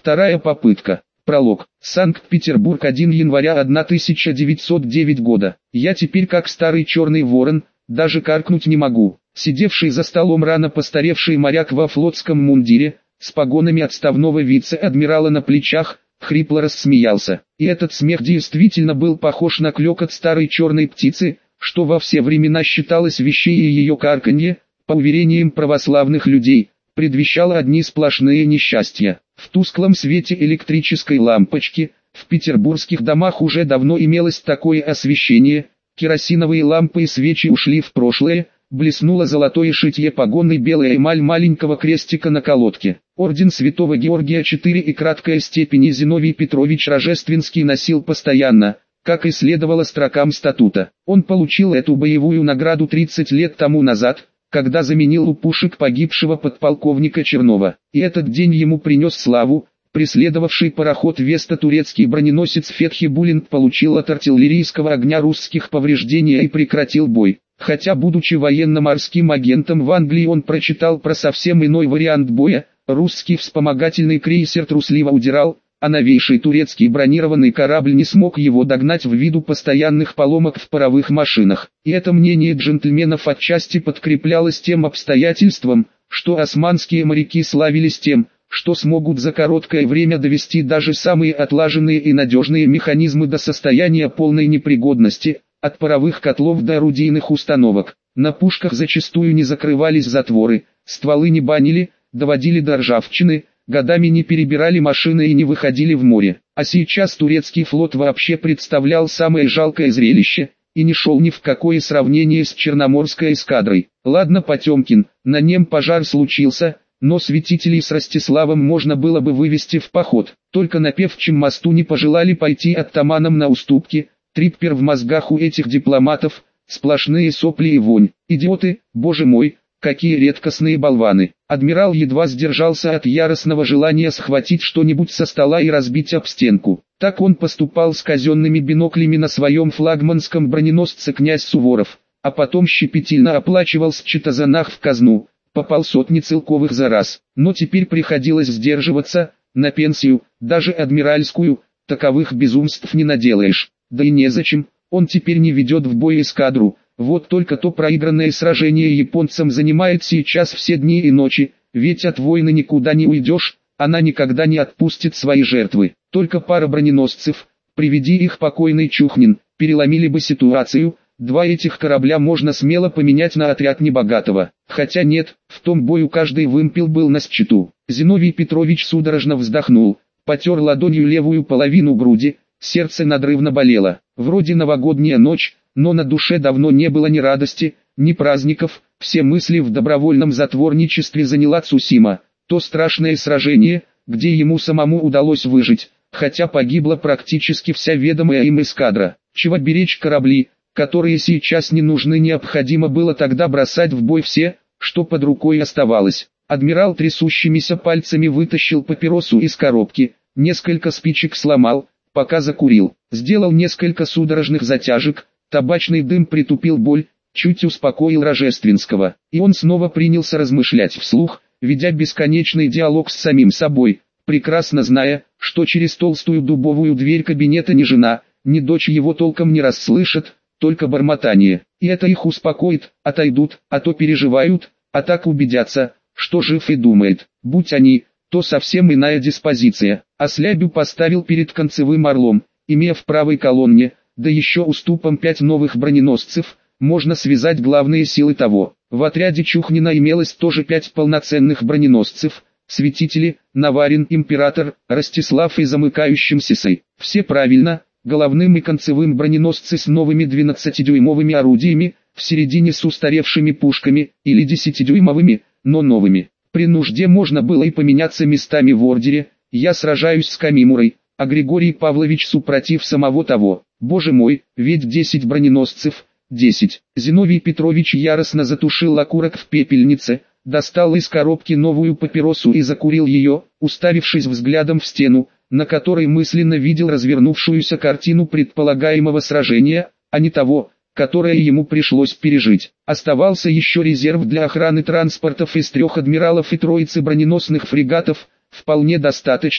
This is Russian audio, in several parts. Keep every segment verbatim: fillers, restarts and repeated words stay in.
Вторая попытка. Пролог. Санкт-Петербург, первого января тысяча девятьсот девятого года. Я теперь как старый черный ворон, даже каркнуть не могу. Сидевший за столом рано постаревший моряк во флотском мундире, с погонами отставного вице-адмирала на плечах, хрипло рассмеялся. И этот смех действительно был похож на клёкот старой черной птицы, что во все времена считалось вещей, и ее карканье, по уверениям православных людей, предвещало одни сплошные несчастья. В тусклом свете электрической лампочки, в петербургских домах уже давно имелось такое освещение, керосиновые лампы и свечи ушли в прошлое, блеснуло золотое шитье погонной белая эмаль маленького крестика на колодке. Орден Святого Георгия четыре и краткая степени Зиновий Петрович Рожественский носил постоянно, как и следовало строкам статута. Он получил эту боевую награду тридцать лет тому назад, когда заменил у пушек погибшего подполковника Чернова. И этот день ему принес славу. Преследовавший пароход Веста турецкий броненосец Фетхи Булинд получил от артиллерийского огня русских повреждения и прекратил бой. Хотя, будучи военно-морским агентом в Англии, он прочитал про совсем иной вариант боя, русский вспомогательный крейсер трусливо удирал, а новейший турецкий бронированный корабль не смог его догнать ввиду постоянных поломок в паровых машинах. И это мнение джентльменов отчасти подкреплялось тем обстоятельством, что османские моряки славились тем, что смогут за короткое время довести даже самые отлаженные и надежные механизмы до состояния полной непригодности, от паровых котлов до орудийных установок. На пушках зачастую не закрывались затворы, стволы не банили, доводили до ржавчины, годами не перебирали машины и не выходили в море. А сейчас турецкий флот вообще представлял самое жалкое зрелище, и не шел ни в какое сравнение с Черноморской эскадрой. Ладно, Потемкин, на нем пожар случился, но святителей с Ростиславом можно было бы вывести в поход. Только на Певчем мосту не пожелали пойти оттаманам на уступки. Триппер в мозгах у этих дипломатов, сплошные сопли и вонь. Идиоты, боже мой, какие редкостные болваны. Адмирал едва сдержался от яростного желания схватить что-нибудь со стола и разбить об стенку. Так он поступал с казенными биноклями на своем флагманском броненосце князь Суворов, а потом щепетильно оплачивал счетозанах в казну, по полсотни целковых за раз. Но теперь приходилось сдерживаться, на пенсию, даже адмиральскую, таковых безумств не наделаешь. Да и незачем, он теперь не ведет в бой эскадру, вот только то проигранное сражение японцам занимает сейчас все дни и ночи, ведь от войны никуда не уйдешь, она никогда не отпустит свои жертвы. Только пара броненосцев, приведи их покойный Чухнин, переломили бы ситуацию, два этих корабля можно смело поменять на отряд небогатого. Хотя нет, в том бою каждый вымпел был на счету. Зиновий Петрович судорожно вздохнул, потер ладонью левую половину груди. Сердце надрывно болело. Вроде новогодняя ночь, но на душе давно не было ни радости, ни праздников. Все мысли в добровольном затворничестве заняла Цусима. То страшное сражение, где ему самому удалось выжить, хотя погибла практически вся ведомая им эскадра. Чего беречь корабли, которые сейчас не нужны, необходимо было тогда бросать в бой все, что под рукой оставалось. Адмирал трясущимися пальцами вытащил папиросу из коробки, несколько спичек сломал, пока закурил, сделал несколько судорожных затяжек, табачный дым притупил боль, чуть успокоил Рожественского, и он снова принялся размышлять вслух, ведя бесконечный диалог с самим собой, прекрасно зная, что через толстую дубовую дверь кабинета ни жена, ни дочь его толком не расслышат, только бормотание, и это их успокоит, отойдут, а то переживают, а так убедятся, что жив и думает, будь они, то совсем иная диспозиция. А Слябю поставил перед концевым орлом, имея в правой колонне, да еще уступом пять новых броненосцев, можно связать главные силы того. В отряде Чухнина имелось тоже пять полноценных броненосцев, Святители, Наварин, Император, Ростислав и замыкающим Сисой. Все правильно, головным и концевым броненосцы с новыми двенадцатидюймовыми орудиями, в середине с устаревшими пушками, или десятидюймовыми, но новыми. При нужде можно было и поменяться местами в ордере. Я сражаюсь с Камимурой, а Григорий Павлович супротив самого того. Боже мой, ведь десять броненосцев, десять. Зиновий Петрович яростно затушил окурок в пепельнице, достал из коробки новую папиросу и закурил ее, уставившись взглядом в стену, на которой мысленно видел развернувшуюся картину предполагаемого сражения, а не того, которое ему пришлось пережить. Оставался еще резерв для охраны транспортов из трех адмиралов и троицы броненосных фрегатов, вполне достаточно,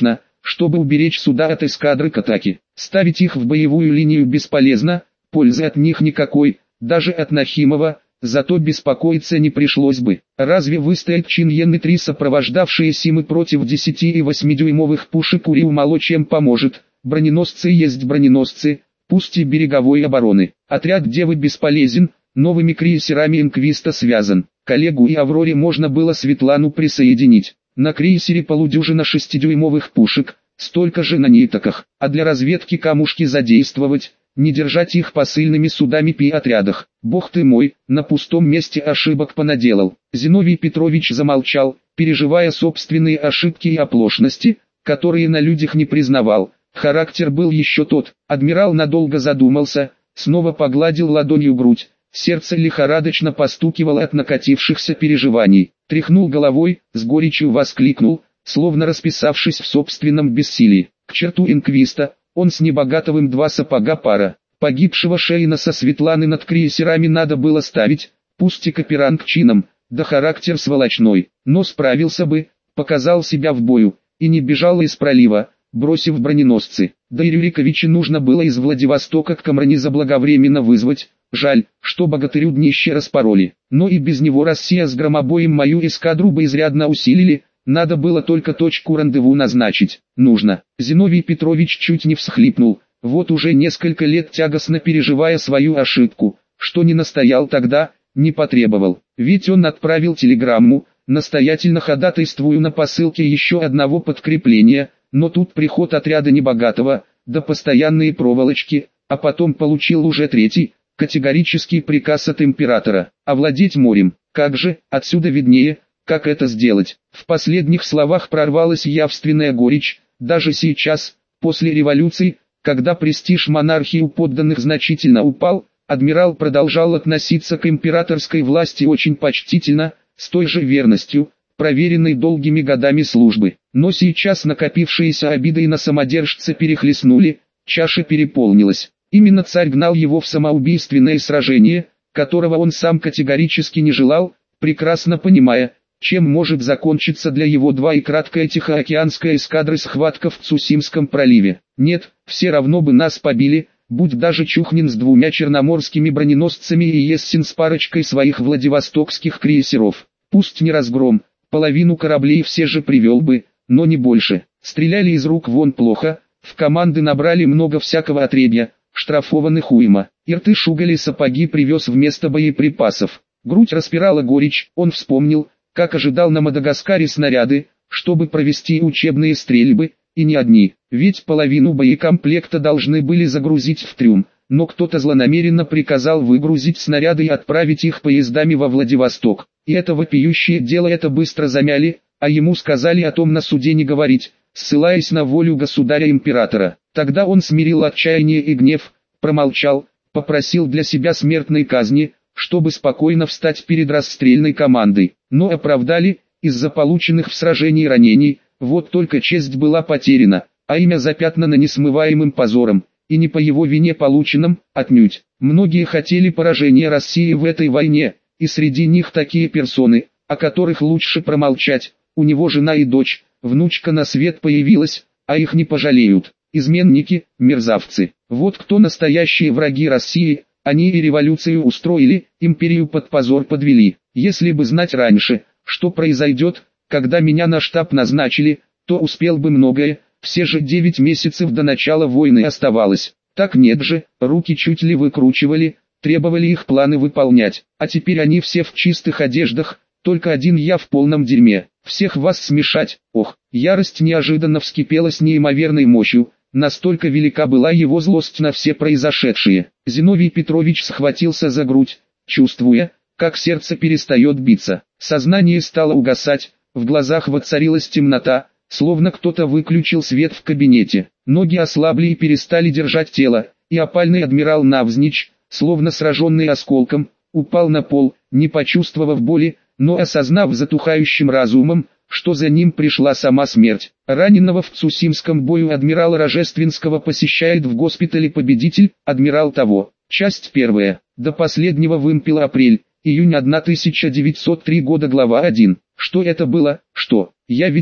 чтобы уберечь суда от эскадры к атаке. Ставить их в боевую линию бесполезно, пользы от них никакой, даже от Нахимова, зато беспокоиться не пришлось бы. Разве выстоят Чиньен и три сопровождавшие Симы против десяти и восьмидюймовых пушек Уриу мало чем поможет? Броненосцы есть броненосцы, пусть и береговой обороны. Отряд Девы бесполезен, новыми крейсерами Инквиста связан. Коллегу и Авроре можно было Светлану присоединить. На крейсере полудюжина шестидюймовых пушек, столько же на нитоках, а для разведки камушки задействовать, не держать их посыльными судами пи-отрядах. Бог ты мой, на пустом месте ошибок понаделал. Зиновий Петрович замолчал, переживая собственные ошибки и оплошности, которые на людях не признавал. Характер был еще тот. Адмирал надолго задумался, снова погладил ладонью грудь. Сердце лихорадочно постукивало от накатившихся переживаний. Тряхнул головой, с горечью воскликнул, словно расписавшись в собственном бессилии. К черту Инквиста, он с Небогатовым два сапога пара. Погибшего Шейна со Светланы над крейсерами надо было ставить, пусть и каперанг чином, да характер сволочной. Но справился бы, показал себя в бою, и не бежал из пролива, бросив броненосцы. Да и Рюриковича нужно было из Владивостока к Камрани заблаговременно вызвать. Жаль, что богатырю днище распороли. Но и без него Россия с громобоем мою эскадру бы изрядно усилили, надо было только точку рандеву назначить. Нужно. Зиновий Петрович чуть не всхлипнул, вот уже несколько лет тягостно переживая свою ошибку, что не настоял тогда, не потребовал. Ведь он отправил телеграмму, настоятельно ходатайствую на посылке еще одного подкрепления, но тут приход отряда Небогатого, да постоянные проволочки, а потом получил уже третий, категорический приказ от императора, овладеть морем. Как же, отсюда виднее, как это сделать. В последних словах прорвалась явственная горечь, даже сейчас, после революции, когда престиж монархии у подданных значительно упал, адмирал продолжал относиться к императорской власти очень почтительно, с той же верностью, проверенной долгими годами службы. Но сейчас накопившиеся обиды на самодержца перехлестнули, чаша переполнилась. Именно царь гнал его в самоубийственное сражение, которого он сам категорически не желал, прекрасно понимая, чем может закончиться для его два и краткая Тихоокеанская эскадры схватка в Цусимском проливе. Нет, все равно бы нас побили, будь даже Чухнин с двумя черноморскими броненосцами и Ессин с парочкой своих владивостокских крейсеров. Пусть не разгром, половину кораблей все же привел бы, но не больше. Стреляли из рук вон плохо, в команды набрали много всякого отребья, штрафованных уйма. Ирты шугали сапоги привез вместо боеприпасов. Грудь распирала горечь, он вспомнил, как ожидал на Мадагаскаре снаряды, чтобы провести учебные стрельбы, и не одни, ведь половину боекомплекта должны были загрузить в трюм, но кто-то злонамеренно приказал выгрузить снаряды и отправить их поездами во Владивосток. И это вопиющее дело это быстро замяли, а ему сказали о том на суде не говорить, ссылаясь на волю государя-императора. Тогда он смирил отчаяние и гнев, промолчал, попросил для себя смертной казни, чтобы спокойно встать перед расстрельной командой. Но оправдали, из-за полученных в сражении ранений, вот только честь была потеряна, а имя запятнано несмываемым позором, и не по его вине полученным, отнюдь. Многие хотели поражения России в этой войне, и среди них такие персоны, о которых лучше промолчать. У него жена и дочь, внучка на свет появилась, а их не пожалеют. Изменники, мерзавцы. Вот кто настоящие враги России. Они и революцию устроили, империю под позор подвели. Если бы знать раньше, что произойдет, когда меня на штаб назначили, то успел бы многое, все же девять месяцев до начала войны оставалось. Так нет же, руки чуть ли выкручивали, требовали их планы выполнять, а теперь они все в чистых одеждах, только один я в полном дерьме. Всех вас смешать, ох, ярость неожиданно вскипела с неимоверной мощью. Настолько велика была его злость на все произошедшее. Зиновий Петрович схватился за грудь, чувствуя, как сердце перестает биться. Сознание стало угасать, в глазах воцарилась темнота, словно кто-то выключил свет в кабинете. Ноги ослабли и перестали держать тело, и опальный адмирал навзничь, словно сраженный осколком, упал на пол, не почувствовав боли, но осознав затухающим разумом, что за ним пришла сама смерть. Раненого в Цусимском бою адмирала Рожественского посещает в госпитале победитель, адмирал того. Часть первая. До последнего вымпела апрель, июнь тысяча девятьсот три года, глава один. Что это было? Что? Я ведь умер.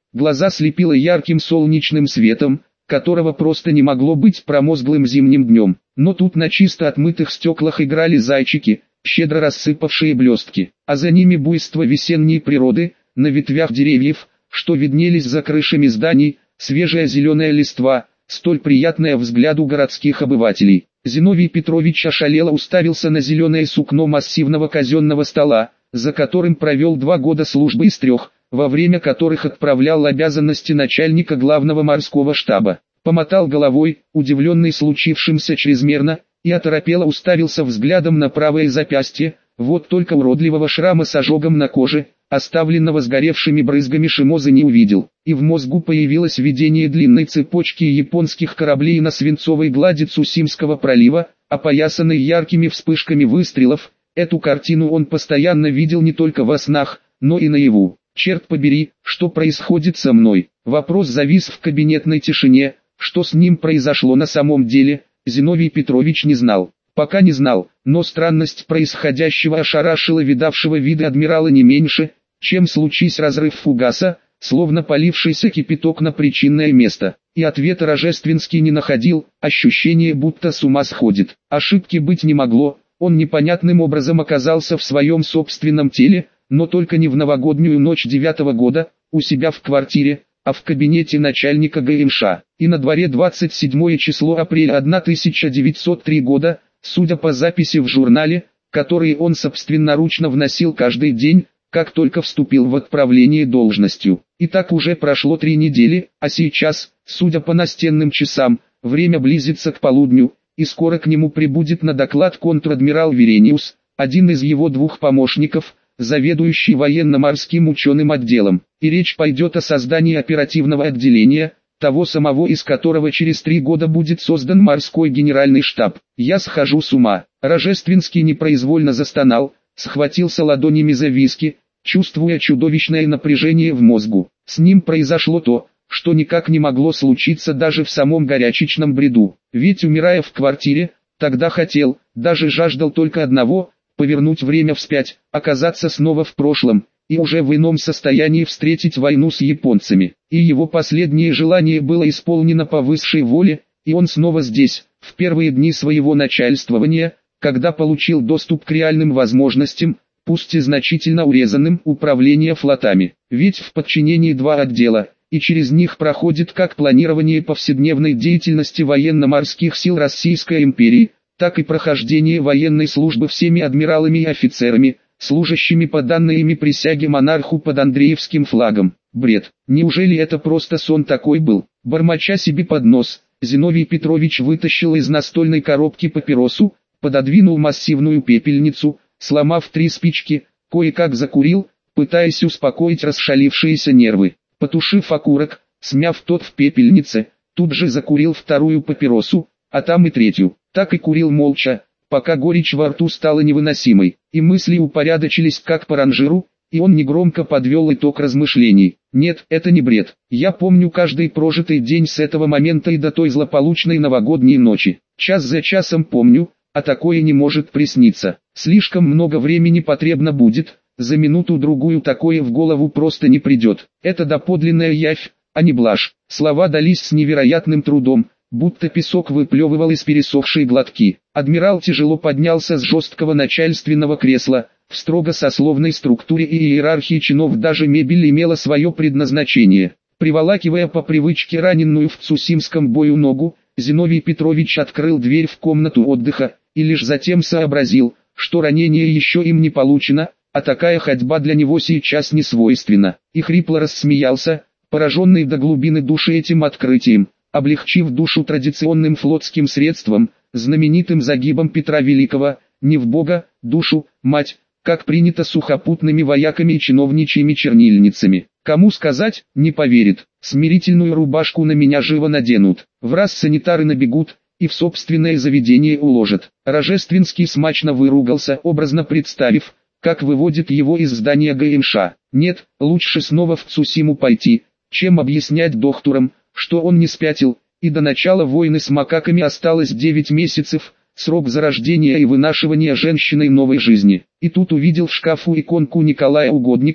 Глаза слепило ярким солнечным светом, которого просто не могло быть промозглым зимним днем. Но тут на чисто отмытых стеклах играли зайчики, щедро рассыпавшие блестки, а за ними буйство весенней природы, на ветвях деревьев, что виднелись за крышами зданий, свежая зеленая листва, столь приятная взгляду городских обывателей. Зиновий Петрович ошалело уставился на зеленое сукно массивного казенного стола, за которым провел два года службы из трех, во время которых отправлял обязанности начальника главного морского штаба. Помотал головой, удивленный случившимся чрезмерно, и оторопело уставился взглядом на правое запястье, вот только уродливого шрама с ожогом на коже, оставленного сгоревшими брызгами шимозы, не увидел. И в мозгу появилось видение длинной цепочки японских кораблей на свинцовой глади Цусимского пролива, опоясанной яркими вспышками выстрелов. Эту картину он постоянно видел не только во снах, но и наяву. Черт побери, что происходит со мной? Вопрос завис в кабинетной тишине. Что с ним произошло на самом деле, Зиновий Петрович не знал. Пока не знал, но странность происходящего ошарашила видавшего виды адмирала не меньше, чем случись разрыв фугаса, словно полившийся кипяток на причинное место. И ответа Рожественский не находил, ощущение будто с ума сходит. Ошибки быть не могло, он непонятным образом оказался в своем собственном теле, но только не в новогоднюю ночь девятого года, у себя в квартире, а в кабинете начальника ГМШ. И на дворе двадцать седьмое число апреля тысяча девятьсот третьего года, судя по записи в журнале, который он собственноручно вносил каждый день, как только вступил в отправление должностью. И так уже прошло три недели, а сейчас, судя по настенным часам, время близится к полудню, и скоро к нему прибудет на доклад контр-адмирал Верениус, один из его двух помощников, заведующий военно-морским ученым отделом. И речь пойдет о создании оперативного отделения, того самого, из которого через три года будет создан морской генеральный штаб. Я схожу с ума. Рожественский непроизвольно застонал, схватился ладонями за виски, чувствуя чудовищное напряжение в мозгу. С ним произошло то, что никак не могло случиться даже в самом горячечном бреду. Ведь, умирая в квартире, тогда хотел, даже жаждал только одного — повернуть время вспять, оказаться снова в прошлом, и уже в ином состоянии встретить войну с японцами. И его последнее желание было исполнено по высшей воле, и он снова здесь, в первые дни своего начальствования, когда получил доступ к реальным возможностям, пусть и значительно урезанным, управления флотами. Ведь в подчинении два отдела, и через них проходит как планирование повседневной деятельности военно-морских сил Российской империи, так и прохождение военной службы всеми адмиралами и офицерами, служащими по данной присяге монарху под Андреевским флагом. Бред. Неужели это просто сон такой был? Бормоча себе под нос, Зиновий Петрович вытащил из настольной коробки папиросу, пододвинул массивную пепельницу, сломав три спички, кое-как закурил, пытаясь успокоить расшалившиеся нервы. Потушив окурок, смяв тот в пепельнице, тут же закурил вторую папиросу, а там и третью. Так и курил молча, пока горечь во рту стала невыносимой, и мысли упорядочились как по ранжиру, и он негромко подвел итог размышлений. Нет, это не бред. Я помню каждый прожитый день с этого момента и до той злополучной новогодней ночи. Час за часом помню, а такое не может присниться. Слишком много времени потребно будет, за минуту-другую такое в голову просто не придет. Это доподлинная явь, а не блажь. Слова дались с невероятным трудом, будто песок выплевывал из пересохшей глотки. Адмирал тяжело поднялся с жесткого начальственного кресла. В строго сословной структуре и иерархии чинов даже мебель имела свое предназначение. Приволакивая по привычке раненую в Цусимском бою ногу, Зиновий Петрович открыл дверь в комнату отдыха, и лишь затем сообразил, что ранение еще им не получено, а такая ходьба для него сейчас не свойственна. И хрипло рассмеялся, пораженный до глубины души этим открытием, облегчив душу традиционным флотским средством, знаменитым загибом Петра Великого, не в Бога, душу, мать, как принято сухопутными вояками и чиновничьими чернильницами. Кому сказать, не поверит. Смирительную рубашку на меня живо наденут. Враз санитары набегут, и в собственное заведение уложат. Рожественский смачно выругался, образно представив, как выводит его из здания ГМШ. Нет, лучше снова в Цусиму пойти, чем объяснять докторам, что он не спятил, и до начала войны с макаками осталось девять месяцев, срок зарождения и вынашивания женщиной новой жизни. И тут увидел в шкафу иконку Николая Угодника,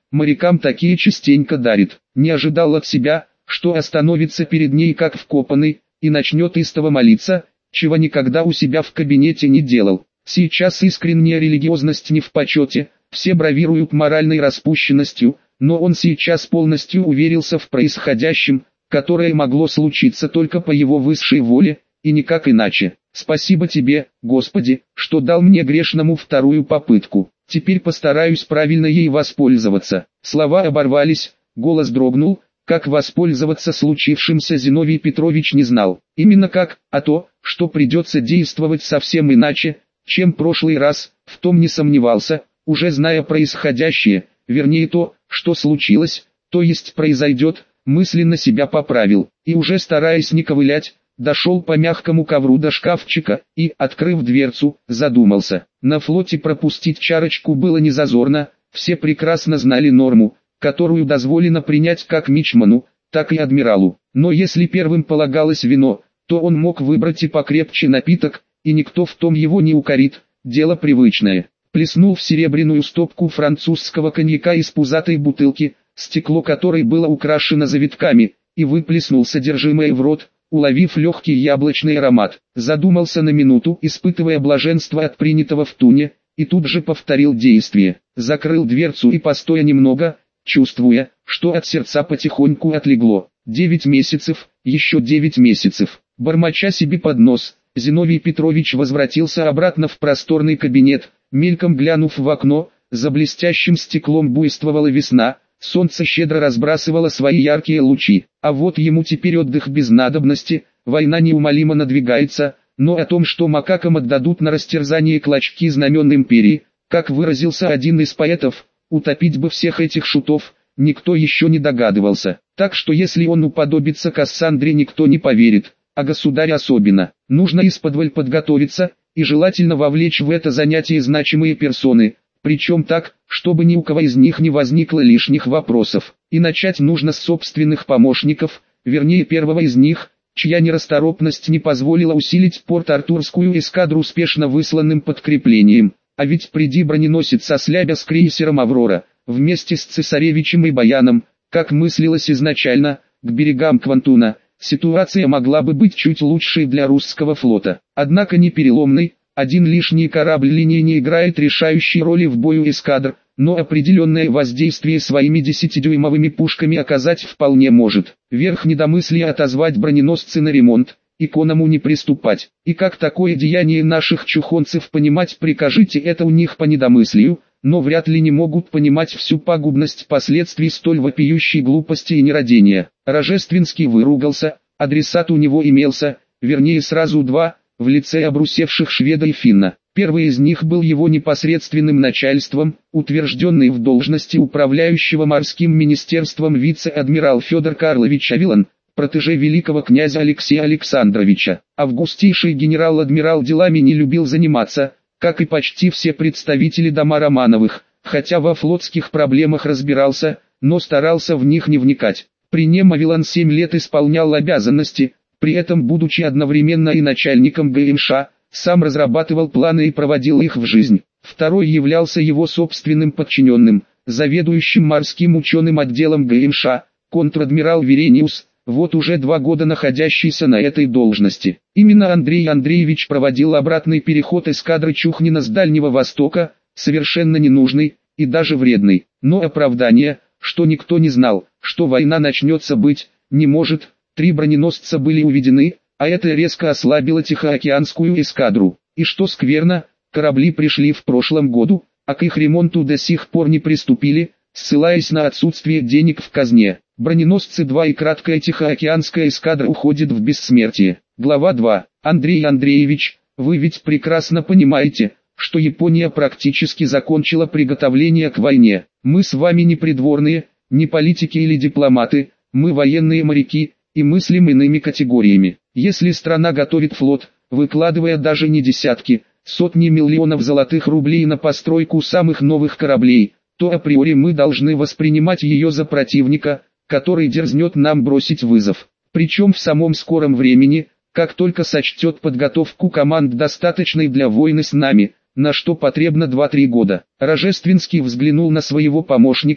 Морякам такие частенько дарит. Не ожидал от себя, что остановится перед ней как вкопанный, и начнет истово молиться, чего никогда у себя в кабинете не делал. Сейчас искренняя религиозность не в почете, все бравируют моральной распущенностью, но он сейчас полностью уверился в происходящем, которое могло случиться только по его высшей воле, и никак иначе. «Спасибо тебе, Господи, что дал мне грешному вторую попытку. Теперь постараюсь правильно ей воспользоваться». Слова оборвались, голос дрогнул, как воспользоваться случившимся Зиновий Петрович не знал. Именно как, а то, что придется действовать совсем иначе, чем прошлый раз, в том не сомневался, уже зная происходящее, вернее то, что случилось, то есть произойдет, мысленно себя поправил, и уже стараясь не ковылять, дошел по мягкому ковру до шкафчика и, открыв дверцу, задумался. На флоте пропустить чарочку было не зазорно, все прекрасно знали норму, которую дозволено принять как мичману, так и адмиралу. Но если первым полагалось вино, то он мог выбрать и покрепче напиток, и никто в том его не укорит, дело привычное. Плеснул в серебряную стопку французского коньяка из пузатой бутылки, стекло которой было украшено завитками, и выплеснул содержимое в рот, уловив легкий яблочный аромат. Задумался на минуту, испытывая блаженство от принятого в туне, и тут же повторил действие. Закрыл дверцу и, постоя немного, чувствуя, что от сердца потихоньку отлегло. Девять месяцев, еще девять месяцев. Бормоча себе под нос, Зиновий Петрович возвратился обратно в просторный кабинет, мельком глянув в окно, за блестящим стеклом буйствовала весна, солнце щедро разбрасывало свои яркие лучи. А вот ему теперь отдых без надобности, война неумолимо надвигается, но о том, что макакам отдадут на растерзание клочки знамен империи, как выразился один из поэтов, утопить бы всех этих шутов, никто еще не догадывался. Так что если он уподобится Кассандре, никто не поверит, а государь особенно. Нужно исподволь подготовиться, и желательно вовлечь в это занятие значимые персоны, причем так, чтобы ни у кого из них не возникло лишних вопросов. И начать нужно с собственных помощников, вернее первого из них, чья нерасторопность не позволила усилить порт-артурскую эскадру успешно высланным подкреплением. А ведь приди броненосец ослябя с крейсером «Аврора», вместе с цесаревичем и Баяном, как мыслилось изначально, к берегам Квантуна, ситуация могла бы быть чуть лучшей для русского флота. Однако не переломной, один лишний корабль линии не играет решающей роли в бою эскадр, но определенное воздействие своими десятидюймовыми пушками оказать вполне может. Верх недомыслия отозвать броненосцы на ремонт, и к оному не приступать. И как такое деяние наших чухонцев понимать, прикажите, это у них по недомыслию, но вряд ли не могут понимать всю пагубность последствий столь вопиющей глупости и нерадения. Рожественский выругался, адресат у него имелся, вернее сразу два, в лице обрусевших шведа и финна. Первый из них был его непосредственным начальством, утвержденный в должности управляющего морским министерством вице-адмирал Федор Карлович Авилон, протеже великого князя Алексея Александровича. Августейший генерал-адмирал делами не любил заниматься, как и почти все представители дома Романовых, хотя во флотских проблемах разбирался, но старался в них не вникать. При нем Авилон семь лет исполнял обязанности, при этом будучи одновременно и начальником ГМШ, сам разрабатывал планы и проводил их в жизнь. Второй являлся его собственным подчиненным, заведующим морским ученым отделом ГМШ, контр-адмирал Верениус, вот уже два года находящийся на этой должности. Именно Андрей Андреевич проводил обратный переход эскадры Чухнина с Дальнего Востока, совершенно ненужный и даже вредный. Но оправдание, что никто не знал, что война начнется, быть не может. Три броненосца были уведены, а это резко ослабило Тихоокеанскую эскадру. И что скверно, корабли пришли в прошлом году, а к их ремонту до сих пор не приступили, ссылаясь на отсутствие денег в казне. Броненосцы два и краткая Тихоокеанская эскадра уходит в бессмертие. Глава два. Андрей Андреевич, вы ведь прекрасно понимаете, что Япония практически закончила приготовление к войне. Мы с вами не придворные, не политики или дипломаты, мы военные моряки, и мыслим иными категориями. Если страна готовит флот, выкладывая даже не десятки, сотни миллионов золотых рублей на постройку самых новых кораблей, то априори мы должны воспринимать ее за противника, который дерзнет нам бросить вызов. Причем в самом скором времени, как только сочтет подготовку команд достаточной для войны с нами, на что потребно два-три года. Рожественский взглянул на своего помощника,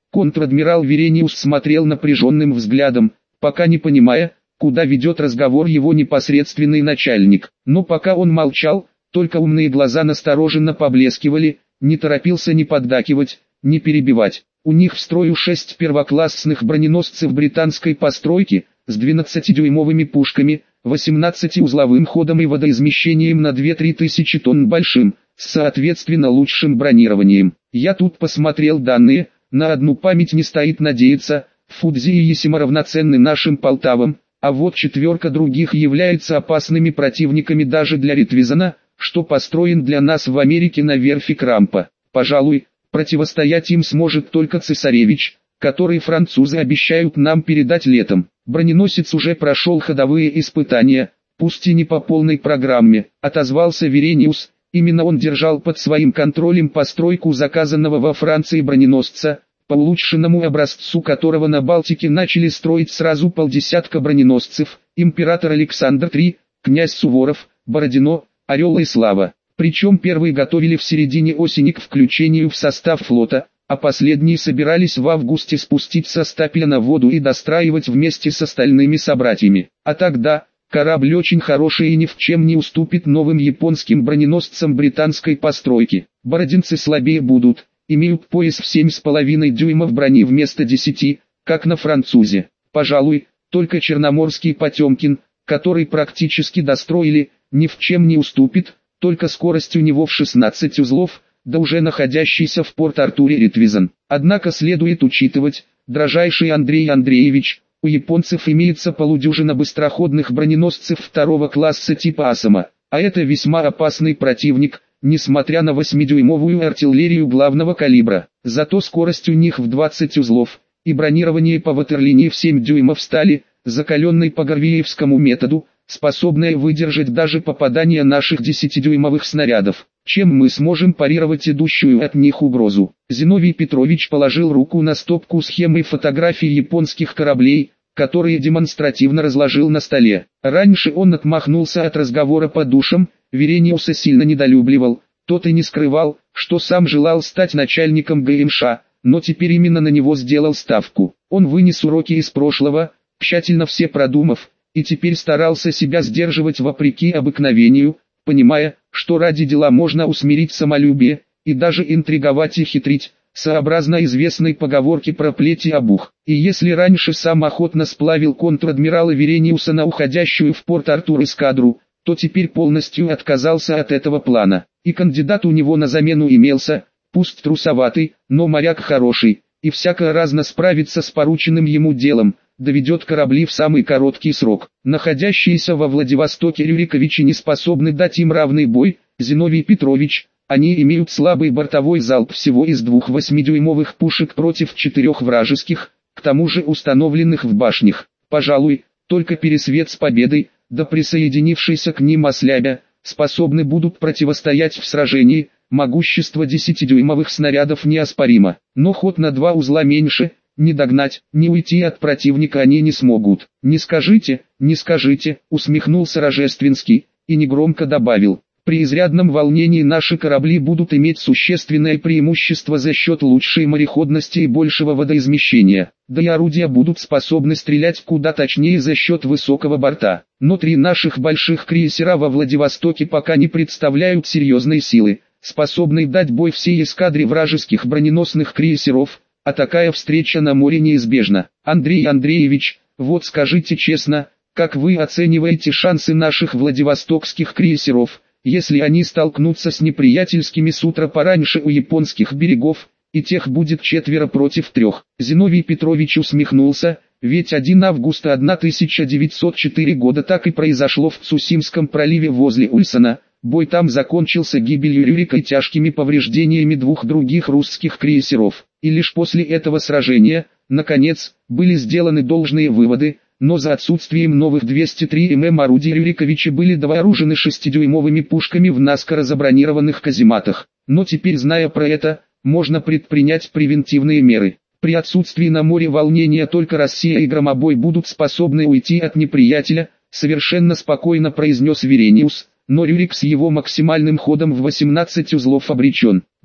Контр-адмирал Верениус смотрел напряженным взглядом, пока не понимая, куда ведет разговор его непосредственный начальник. Но пока он молчал, только умные глаза настороженно поблескивали, не торопился ни поддакивать, ни перебивать. У них в строю шесть первоклассных броненосцев британской постройки, с двенадцатидюймовыми пушками, восемнадцатиузловым ходом и водоизмещением на две-три тысячи тонн большим, с соответственно лучшим бронированием. Я тут посмотрел данные, на одну память не стоит надеяться, Фудзи и Ясима равноценны нашим Полтавам, а вот четверка других является опасными противниками даже для Ретвизона, что построен для нас в Америке на верфи Крампа. Пожалуй, противостоять им сможет только Цесаревич, который французы обещают нам передать летом. Броненосец уже прошел ходовые испытания, пусть и не по полной программе, отозвался Верениус. Именно он держал под своим контролем постройку заказанного во Франции броненосца, по улучшенному образцу которого на Балтике начали строить сразу полдесятка броненосцев, император Александр третий, князь Суворов, Бородино, Орел и Слава. Причем первые готовили в середине осени к включению в состав флота, а последние собирались в августе спустить со стапеля на воду и достраивать вместе с остальными собратьями. А тогда, корабль очень хороший и ни в чем не уступит новым японским броненосцам британской постройки. Бородинцы слабее будут, имеют пояс в семь с половиной дюймов брони вместо десяти, как на французе. Пожалуй, только Черноморский Потемкин, который практически достроили, ни в чем не уступит, только скорость у него в шестнадцать узлов, да уже находящийся в Порт-Артуре Ретвизон. Однако следует учитывать, дрожайший Андрей Андреевич, у японцев имеется полудюжина быстроходных броненосцев второго класса типа Асама, а это весьма опасный противник, несмотря на восьмидюймовую артиллерию главного калибра. Зато скорость у них в двадцать узлов, и бронирование по ватерлинии в семь дюймов стали, закаленной по Горвеевскому методу, способное выдержать даже попадание наших десятидюймовых снарядов. Чем мы сможем парировать идущую от них угрозу? Зиновий Петрович положил руку на стопку схем и фотографий японских кораблей, которые демонстративно разложил на столе. Раньше он отмахнулся от разговора по душам, Верениуса сильно недолюбливал, тот и не скрывал, что сам желал стать начальником ГМШ, но теперь именно на него сделал ставку. Он вынес уроки из прошлого, тщательно все продумав, и теперь старался себя сдерживать вопреки обыкновению, понимая, что ради дела можно усмирить самолюбие, и даже интриговать и хитрить, сообразно известной поговорке про плеть и обух. И если раньше сам охотно сплавил контр-адмирала Верениуса на уходящую в Порт-Артур эскадру, то теперь полностью отказался от этого плана. И кандидат у него на замену имелся, пусть трусоватый, но моряк хороший, и всяко разно справится с порученным ему делом, доведет корабли в самый короткий срок. Находящиеся во Владивостоке Рюриковичи не способны дать им равный бой, Зиновий Петрович, они имеют слабый бортовой залп всего из двух восьмидюймовых пушек против четырех вражеских, к тому же установленных в башнях. Пожалуй, только Пересвет с Победой, да присоединившийся к ним Ослябя, способны будут противостоять в сражении. Могущество десятидюймовых снарядов неоспоримо, но ход на два узла меньше, не догнать, не уйти от противника они не смогут. «Не скажите, не скажите», усмехнулся Рожественский, и негромко добавил: «При изрядном волнении наши корабли будут иметь существенное преимущество за счет лучшей мореходности и большего водоизмещения, да и орудия будут способны стрелять куда точнее за счет высокого борта. Но три наших больших крейсера во Владивостоке пока не представляют серьезной силы, способной дать бой всей эскадре вражеских броненосных крейсеров, а такая встреча на море неизбежна. Андрей Андреевич, вот скажите честно, как вы оцениваете шансы наших владивостокских крейсеров, если они столкнутся с неприятельскими с утра пораньше у японских берегов, и тех будет четверо против трех?» Зиновий Петрович усмехнулся, ведь первого августа тысяча девятьсот четвёртого года так и произошло в Цусимском проливе возле Ульсана. Бой там закончился гибелью Рюрика и тяжкими повреждениями двух других русских крейсеров. И лишь после этого сражения, наконец, были сделаны должные выводы, но за отсутствием новых двести три миллиметра орудий Рюриковичи были довооружены шестидюймовыми пушками в наскоро забронированных казематах. Но теперь, зная про это, можно предпринять превентивные меры. При отсутствии на море волнения только Россия и Громобой будут способны уйти от неприятеля, совершенно спокойно произнес Верениус. Но Рюрик с его максимальным ходом в восемнадцать узлов обречен.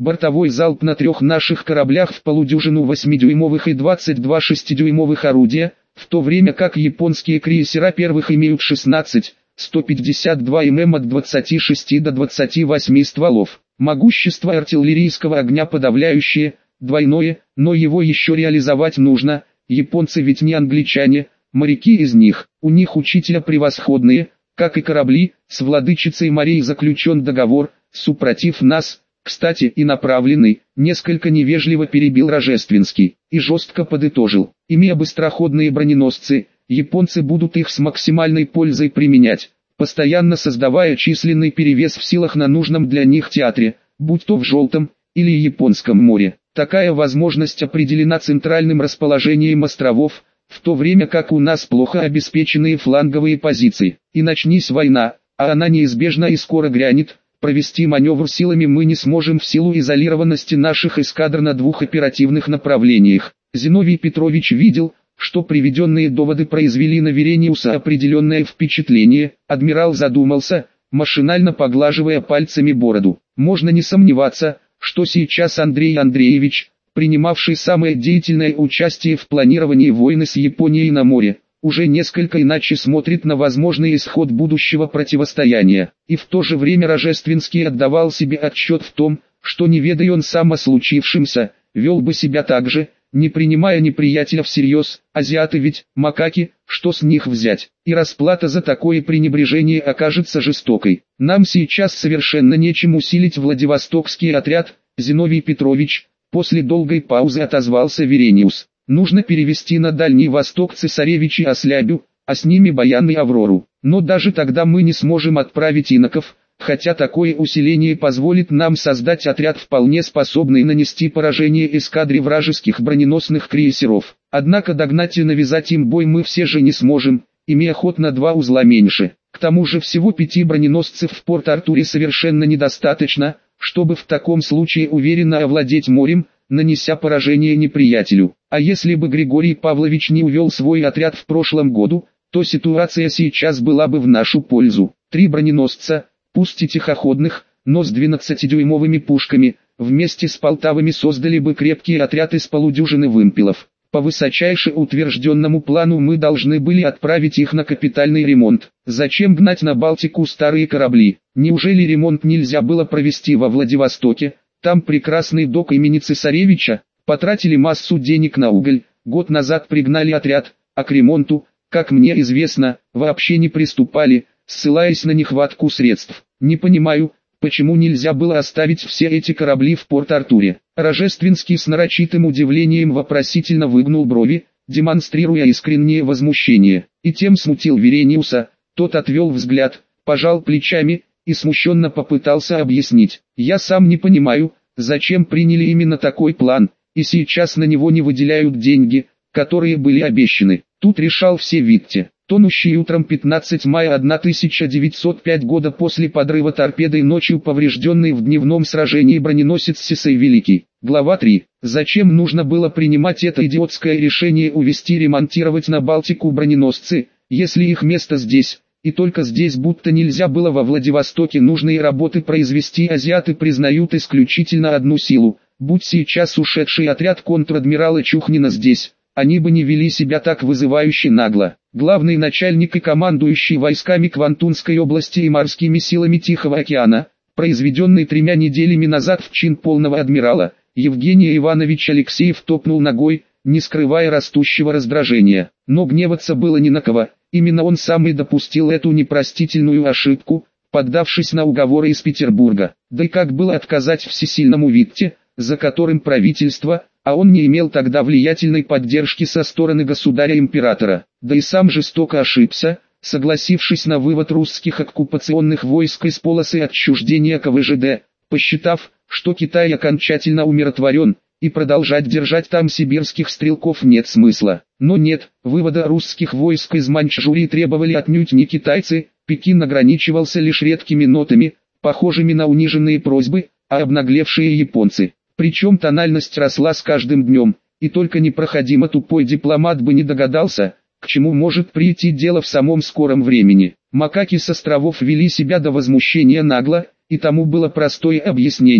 Бортовой залп на трех наших кораблях в полудюжину восьмидюймовых и двадцать два шестидюймовых орудия, в то время как японские крейсера первых имеют шестнадцать, сто пятьдесят два мм от двадцати шести до двадцати восьми стволов. Могущество артиллерийского огня подавляющее, двойное, но его еще реализовать нужно. Японцы ведь не англичане, моряки из них, у них учителя превосходные, как и корабли, с владычицей морей заключен договор, супротив нас. Кстати, и направленный, несколько невежливо перебил Рожественский, и жестко подытожил: имея быстроходные броненосцы, японцы будут их с максимальной пользой применять, постоянно создавая численный перевес в силах на нужном для них театре, будь то в Желтом или Японском море. Такая возможность определена центральным расположением островов, в то время как у нас плохо обеспеченные фланговые позиции. И начнись война, а она неизбежна и скоро грянет, провести маневр силами мы не сможем в силу изолированности наших эскадр на двух оперативных направлениях. Зиновий Петрович видел, что приведенные доводы произвели на Верениуса определенное впечатление. Адмирал задумался, машинально поглаживая пальцами бороду. Можно не сомневаться, что сейчас Андрей Андреевич, принимавший самое деятельное участие в планировании войны с Японией на море, уже несколько иначе смотрит на возможный исход будущего противостояния. И в то же время Рожественский отдавал себе отчет в том, что не ведая он сам о случившемся, вел бы себя так же, не принимая неприятеля всерьез. Азиаты ведь макаки, что с них взять? И расплата за такое пренебрежение окажется жестокой. Нам сейчас совершенно нечем усилить Владивостокский отряд. Зиновий Петрович, после долгой паузы отозвался Верениус. Нужно перевести на Дальний Восток цесаревич и Ослябю, а с ними Баян и Аврору. Но даже тогда мы не сможем отправить иноков, хотя такое усиление позволит нам создать отряд, вполне способный нанести поражение эскадре вражеских броненосных крейсеров. Однако догнать и навязать им бой мы все же не сможем, имея ход на два узла меньше. К тому же всего пяти броненосцев в Порт-Артуре совершенно недостаточно, чтобы в таком случае уверенно овладеть морем, нанеся поражение неприятелю. А если бы Григорий Павлович не увел свой отряд в прошлом году, то ситуация сейчас была бы в нашу пользу. Три броненосца, пусть и тихоходных, но с двенадцатидюймовыми пушками, вместе с Полтавами создали бы крепкий отряд из полудюжины вымпелов. По высочайше утвержденному плану мы должны были отправить их на капитальный ремонт. Зачем гнать на Балтику старые корабли? Неужели ремонт нельзя было провести во Владивостоке? Там прекрасный док имени Цесаревича. Потратили массу денег на уголь, год назад пригнали отряд, а к ремонту, как мне известно, вообще не приступали, ссылаясь на нехватку средств. Не понимаю, почему нельзя было оставить все эти корабли в Порт-Артуре. Рожественский с нарочитым удивлением вопросительно выгнул брови, демонстрируя искреннее возмущение, и тем смутил Верениуса. Тот отвел взгляд, пожал плечами и смущенно попытался объяснить. Я сам не понимаю, зачем приняли именно такой план, и сейчас на него не выделяют деньги, которые были обещаны. Тут решал все Витте. Тонущий утром пятнадцатого мая тысяча девятьсот пятого года после подрыва торпедой ночью поврежденный в дневном сражении броненосец Сисей Великий. Глава три. Зачем нужно было принимать это идиотское решение увезти ремонтировать на Балтику броненосцы, если их место здесь, и только здесь, будто нельзя было во Владивостоке нужные работы произвести? Азиаты признают исключительно одну силу. Будь сейчас ушедший отряд контр-адмирала Чухнина здесь, они бы не вели себя так вызывающе нагло. Главный начальник и командующий войсками Квантунской области и морскими силами Тихого океана, произведенный тремя неделями назад в чин полного адмирала, Евгений Иванович Алексеев топнул ногой, не скрывая растущего раздражения. Но гневаться было не на кого, именно он сам и допустил эту непростительную ошибку, поддавшись на уговоры из Петербурга. Да и как было отказать всесильному Витте, за которым правительство, а он не имел тогда влиятельной поддержки со стороны государя-императора, да и сам жестоко ошибся, согласившись на вывод русских оккупационных войск из полосы отчуждения ка вэ жэ дэ, посчитав, что Китай окончательно умиротворен, и продолжать держать там сибирских стрелков нет смысла. Но нет, вывода русских войск из Маньчжурии требовали отнюдь не китайцы. Пекин ограничивался лишь редкими нотами, похожими на униженные просьбы, а обнаглевшие японцы. Причем тональность росла с каждым днем, и только непроходимо тупой дипломат бы не догадался, к чему может прийти дело в самом скором времени. Макаки с островов вели себя до возмущения нагло, и тому было простое объяснение.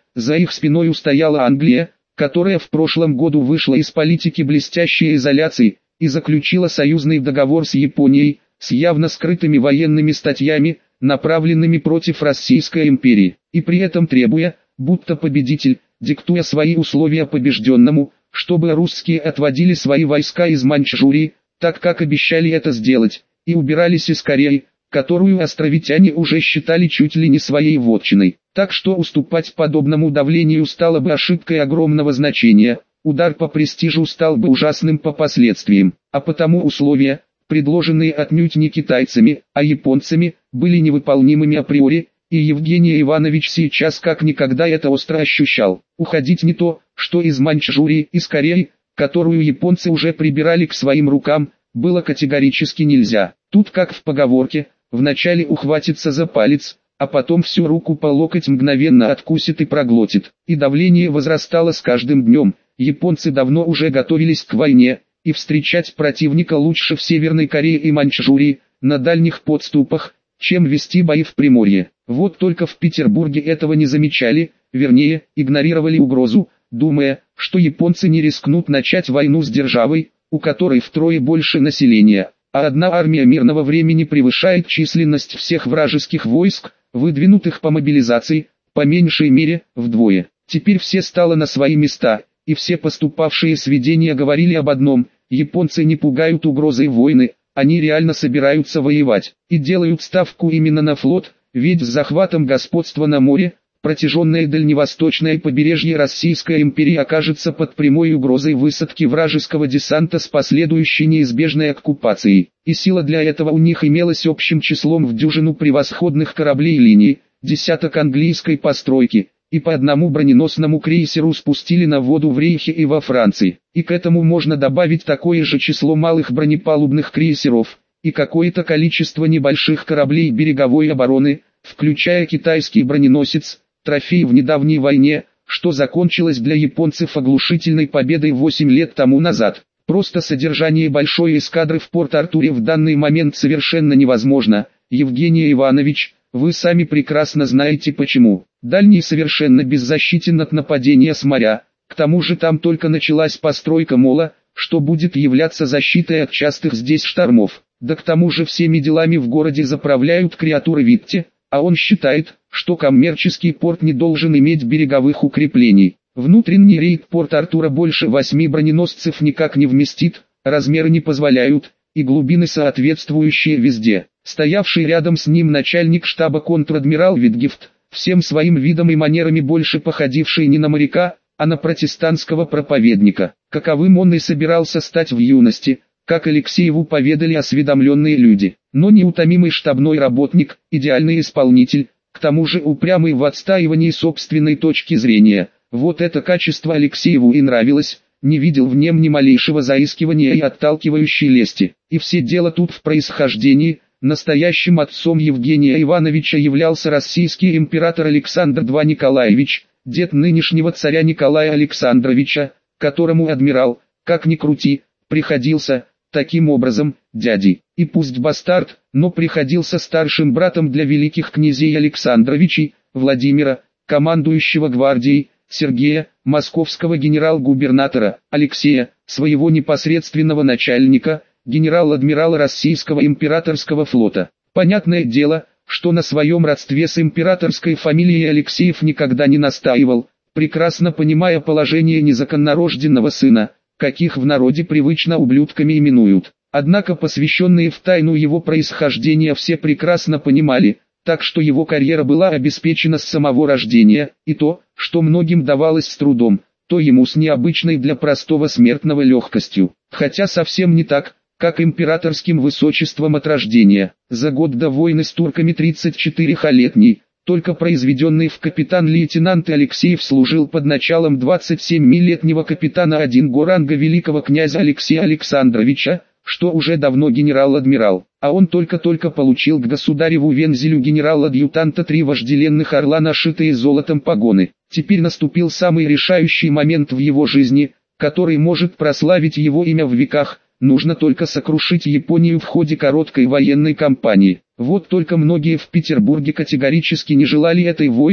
за их спиной устояла Англия, которая в прошлом году вышла из политики блестящей изоляции и заключила союзный договор с Японией, с явно скрытыми военными статьями, направленными против Российской империи, и при этом требуя, будто победитель, диктуя свои условия побежденному, чтобы русские отводили свои войска из Маньчжурии, так как обещали это сделать, и убирались из Кореи, которую островитяне уже считали чуть ли не своей вотчиной. Так что уступать подобному давлению стало бы ошибкой огромного значения, удар по престижу стал бы ужасным по последствиям, а потому условия, предложенные отнюдь не китайцами, а японцами, были невыполнимыми априори, и Евгений Иванович сейчас как никогда это остро ощущал. Уходить не то, что из Маньчжурии, из Кореи, которую японцы уже прибирали к своим рукам, было категорически нельзя. Тут как в поговорке, вначале ухватится за палец, а потом всю руку по локоть мгновенно откусит и проглотит. И давление возрастало с каждым днем, японцы давно уже готовились к войне, и встречать противника лучше в Северной Корее и Маньчжурии, на дальних подступах, чем вести бои в Приморье. Вот только в Петербурге этого не замечали, вернее, игнорировали угрозу, думая, что японцы не рискнут начать войну с державой, у которой втрое больше населения, а одна армия мирного времени превышает численность всех вражеских войск, выдвинутых по мобилизации, по меньшей мере, вдвое. Теперь все стало на свои места, и все поступавшие сведения говорили об одном: японцы не пугают угрозой войны, они реально собираются воевать, и делают ставку именно на флот, ведь с захватом господства на море, протяженное дальневосточное побережье Российской империи окажется под прямой угрозой высадки вражеского десанта с последующей неизбежной оккупацией, и сила для этого у них имелась общим числом в дюжину превосходных кораблей линии, десяток английской постройки, и по одному броненосному крейсеру спустили на воду в Рейхе и во Франции, и к этому можно добавить такое же число малых бронепалубных крейсеров, и какое-то количество небольших кораблей береговой обороны, включая китайский броненосец, трофей в недавней войне, что закончилось для японцев оглушительной победой восемь лет тому назад. Просто содержание большой эскадры в Порт-Артуре в данный момент совершенно невозможно. Евгений Иванович, вы сами прекрасно знаете почему. Дальний совершенно беззащитен от нападения с моря, к тому же там только началась постройка мола, что будет являться защитой от частых здесь штормов. Да к тому же всеми делами в городе заправляют креатуры Витте, а он считает, что коммерческий порт не должен иметь береговых укреплений. Внутренний рейд Порт-Артура больше восьми броненосцев никак не вместит, размеры не позволяют, и глубины соответствующие везде. Стоявший рядом с ним начальник штаба контр-адмирал Витгефт, всем своим видом и манерами больше походивший не на моряка, а на протестантского проповедника, каковым он и собирался стать в юности, как Алексееву поведали осведомленные люди. Но неутомимый штабной работник, идеальный исполнитель, к тому же упрямый в отстаивании собственной точки зрения. Вот это качество Алексееву и нравилось, не видел в нем ни малейшего заискивания и отталкивающей лести. И все дело тут в происхождении. Настоящим отцом Евгения Ивановича являлся российский император Александр второй Николаевич, дед нынешнего царя Николая Александровича, которому адмирал, как ни крути, приходился, таким образом, дядей. И пусть бастард, но приходился старшим братом для великих князей Александровичей, Владимира, командующего гвардией, Сергея, московского генерал-губернатора, Алексея, своего непосредственного начальника, генерал-адмирала Российского императорского флота. Понятное дело, что на своем родстве с императорской фамилией Алексеев никогда не настаивал, прекрасно понимая положение незаконнорожденного сына, каких в народе привычно ублюдками именуют. Однако посвященные в тайну его происхождения все прекрасно понимали, так что его карьера была обеспечена с самого рождения, и то, что многим давалось с трудом, то ему с необычной для простого смертного легкостью, хотя совсем не так, как императорским высочеством от рождения. За год до войны с турками тридцать четырёхлетний, только произведенный в капитан-лейтенант Алексеев служил под началом двадцатисемилетнего капитана один го ранга великого князя Алексея Александровича, что уже давно генерал-адмирал, а он только-только получил к государеву вензелю генерал-адъютанта три вожделенных орла, нашитые золотом погоны. Теперь наступил самый решающий момент в его жизни, который может прославить его имя в веках. Нужно только сокрушить Японию в ходе короткой военной кампании. Вот только многие в Петербурге категорически не желали этой войны,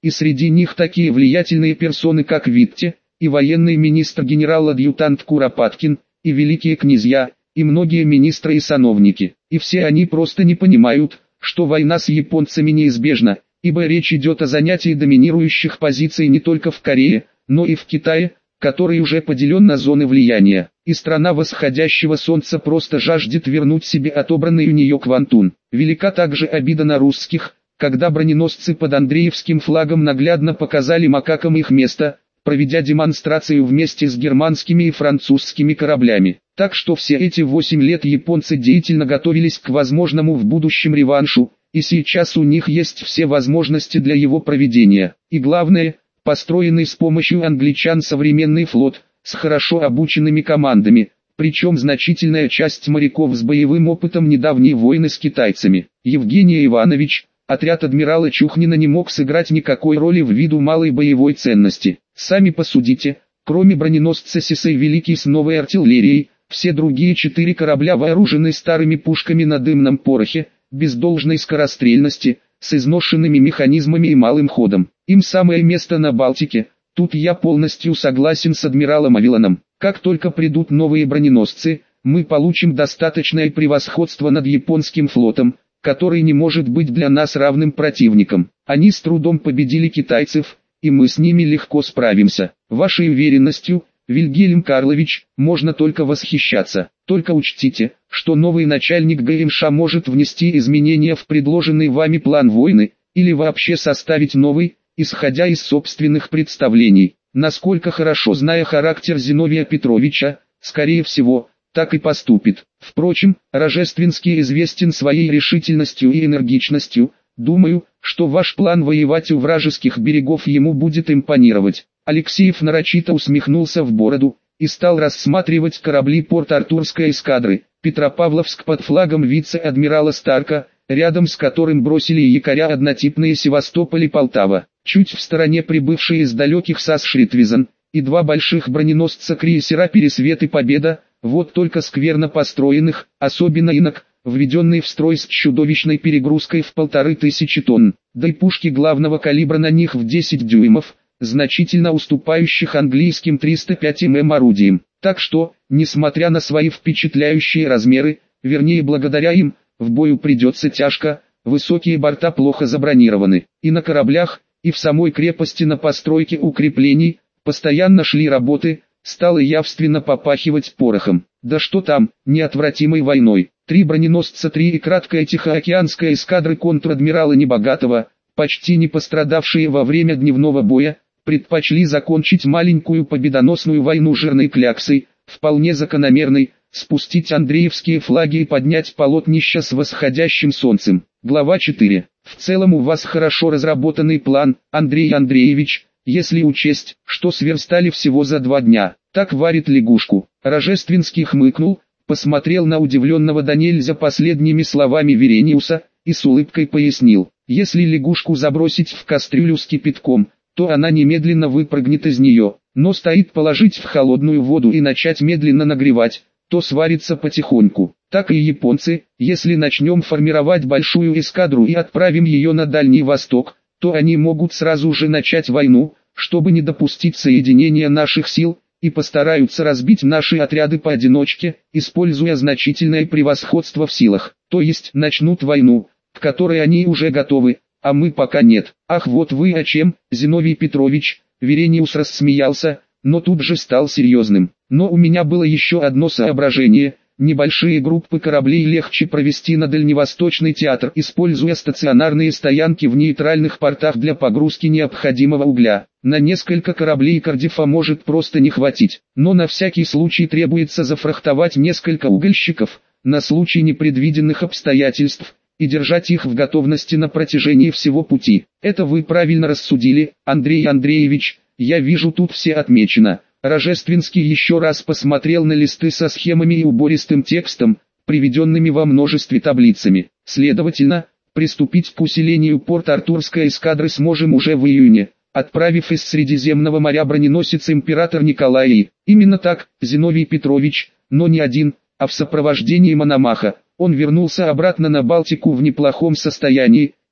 и среди них такие влиятельные персоны, как Витте, и военный министр генерал-адъютант Куропаткин, и великие князья, и многие министры и сановники. И все они просто не понимают, что война с японцами неизбежна, ибо речь идет о занятии доминирующих позиций не только в Корее, но и в Китае, который уже поделен на зоны влияния. И страна восходящего солнца просто жаждет вернуть себе отобранный у нее Квантун. Велика также обида на русских, когда броненосцы под Андреевским флагом наглядно показали макакам их место, проведя демонстрацию вместе с германскими и французскими кораблями. Так что все эти восемь лет японцы деятельно готовились к возможному в будущем реваншу, и сейчас у них есть все возможности для его проведения. И главное, построенный с помощью англичан современный флот, с хорошо обученными командами, причем значительная часть моряков с боевым опытом недавней войны с китайцами. Евгений Иванович, отряд адмирала Чухнина не мог сыграть никакой роли ввиду малой боевой ценности. Сами посудите, кроме броненосца Сисей Великий с новой артиллерией, все другие четыре корабля вооружены старыми пушками на дымном порохе, без должной скорострельности, с изношенными механизмами и малым ходом. Им самое место на Балтике. Тут я полностью согласен с адмиралом Авилоном. Как только придут новые броненосцы, мы получим достаточное превосходство над японским флотом, который не может быть для нас равным противником. Они с трудом победили китайцев, и мы с ними легко справимся. Вашей уверенностью, Вильгельм Карлович, можно только восхищаться. Только учтите, что новый начальник ГМШ может внести изменения в предложенный вами план войны, или вообще составить новый, исходя из собственных представлений. Насколько хорошо зная характер Зиновия Петровича, скорее всего, так и поступит. Впрочем, Рожественский известен своей решительностью и энергичностью. Думаю, что ваш план воевать у вражеских берегов ему будет импонировать. Алексеев нарочито усмехнулся в бороду и стал рассматривать корабли Порт-Артурской эскадры, Петропавловск под флагом вице-адмирала Старка, рядом с которым бросили якоря однотипные Севастополь и Полтава. Чуть в стороне прибывшие из далеких Сас-Шритвизен, и два больших броненосца-крейсера Пересвет и Победа, вот только скверно построенных, особенно Инок, введенный в строй с чудовищной перегрузкой в полторы тысячи тонн, да и пушки главного калибра на них в десять дюймов, значительно уступающих английским триста пять миллиметров орудиям. Так что, несмотря на свои впечатляющие размеры, вернее благодаря им, в бою придется тяжко, высокие борта плохо забронированы, и на кораблях, и в самой крепости на постройке укреплений, постоянно шли работы, стало явственно попахивать порохом. Да что там, неотвратимой войной. Три броненосца три и краткая Тихоокеанская эскадры контр-адмирала Небогатого, почти не пострадавшие во время дневного боя, предпочли закончить маленькую победоносную войну жирной кляксой, вполне закономерной, спустить Андреевские флаги и поднять полотнище с восходящим солнцем. Глава четыре. В целом у вас хорошо разработанный план, Андрей Андреевич, если учесть, что сверстали всего за два дня. Так варит лягушку. Рожественский хмыкнул, посмотрел на удивленного до нельзя последними словами Верениуса, и с улыбкой пояснил: если лягушку забросить в кастрюлю с кипятком, то она немедленно выпрыгнет из нее, но стоит положить в холодную воду и начать медленно нагревать, то сварится потихоньку. Так и японцы, если начнем формировать большую эскадру и отправим ее на Дальний Восток, то они могут сразу же начать войну, чтобы не допустить соединения наших сил, и постараются разбить наши отряды поодиночке, используя значительное превосходство в силах. То есть начнут войну, к которой они уже готовы, а мы пока нет. Ах, вот вы о чем, Зиновий Петрович. Верениус рассмеялся, но тут же стал серьезным. Но у меня было еще одно соображение. Небольшие группы кораблей легче провести на Дальневосточный театр, используя стационарные стоянки в нейтральных портах для погрузки необходимого угля. На несколько кораблей Кардифа может просто не хватить, но на всякий случай требуется зафрахтовать несколько угольщиков, на случай непредвиденных обстоятельств, и держать их в готовности на протяжении всего пути. Это вы правильно рассудили, Андрей Андреевич, я вижу, тут все отмечено. Рожественский еще раз посмотрел на листы со схемами и убористым текстом, приведенными во множестве таблицами. Следовательно, приступить к усилению Порт-Артурской эскадры сможем уже в июне, отправив из Средиземного моря броненосец император Николай И. Именно так, Зиновий Петрович, но не один, а в сопровождении Мономаха. Он вернулся обратно на Балтику в неплохом состоянии,